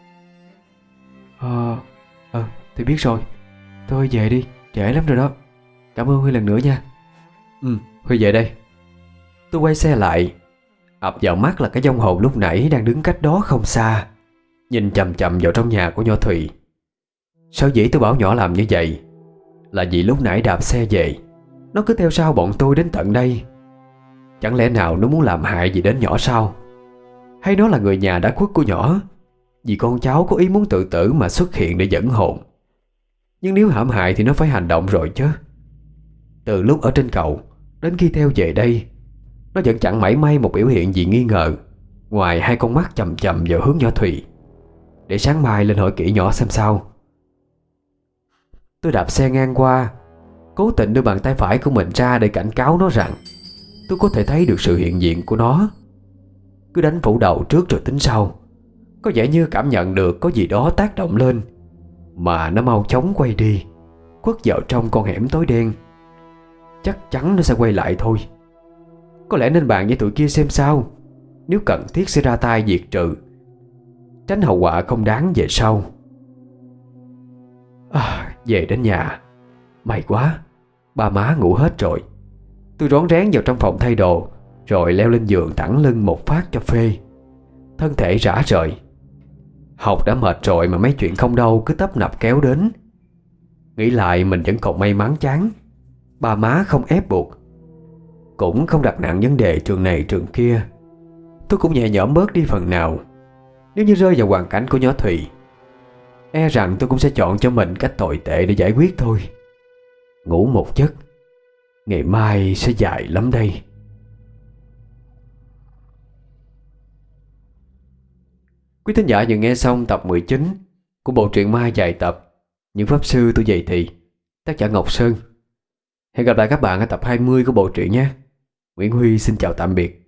Thì biết rồi. Tôi về đi, trễ lắm rồi đó. Cảm ơn Huy lần nữa nha. Huy về đây. Tôi quay xe lại, ập vào mắt là cái vong hồn lúc nãy đang đứng cách đó không xa, nhìn chằm chằm vào trong nhà của nhỏ Thùy. Sở dĩ tôi bảo nhỏ làm như vậy là vì lúc nãy đạp xe về, nó cứ theo sau bọn tôi đến tận đây. Chẳng lẽ nào nó muốn làm hại gì đến nhỏ sao? Hay nó là người nhà đã khuất của nhỏ, vì con cháu có ý muốn tự tử mà xuất hiện để dẫn hồn? Nhưng nếu hãm hại thì nó phải hành động rồi chứ. Từ lúc ở trên cầu đến khi theo về đây, nó vẫn chẳng mảy may một biểu hiện gì nghi ngờ, ngoài hai con mắt chầm chầm vào hướng nhỏ Thùy. Để sáng mai lên hỏi kỹ nhỏ xem sao. Tôi đạp xe ngang qua, cố tình đưa bàn tay phải của mình ra để cảnh cáo nó rằng tôi có thể thấy được sự hiện diện của nó. Cứ đánh phủ đầu trước rồi tính sau. Có vẻ như cảm nhận được có gì đó tác động lên, mà nó mau chóng quay đi, khuất vào trong con hẻm tối đen. Chắc chắn nó sẽ quay lại thôi. Có lẽ nên bàn với tụi kia xem sao, nếu cần thiết sẽ ra tay diệt trừ, tránh hậu quả không đáng về sau. Về đến nhà, may quá, ba má ngủ hết rồi. Tôi rón rén vào trong phòng thay đồ, rồi leo lên giường thẳng lưng một phát cho phê. Thân thể rã rời. Học đã mệt rồi mà mấy chuyện không đâu cứ tấp nập kéo đến. Nghĩ lại mình vẫn còn may mắn chán. Ba má không ép buộc, cũng không đặt nặng vấn đề trường này trường kia. Tôi cũng nhẹ nhõm bớt đi phần nào. Nếu như rơi vào hoàn cảnh của nhỏ Thùy, e rằng tôi cũng sẽ chọn cho mình cách tồi tệ để giải quyết thôi. Ngủ một giấc, ngày mai sẽ dài lắm đây. Quý thính giả vừa nghe xong tập 19 của bộ truyện ma dài tập Những Pháp Sư Tôi Dậy Thì, tác giả Ngọc Sơn. Hẹn gặp lại các bạn ở tập 20 của bộ truyện nhé. Nguyễn Huy xin chào tạm biệt.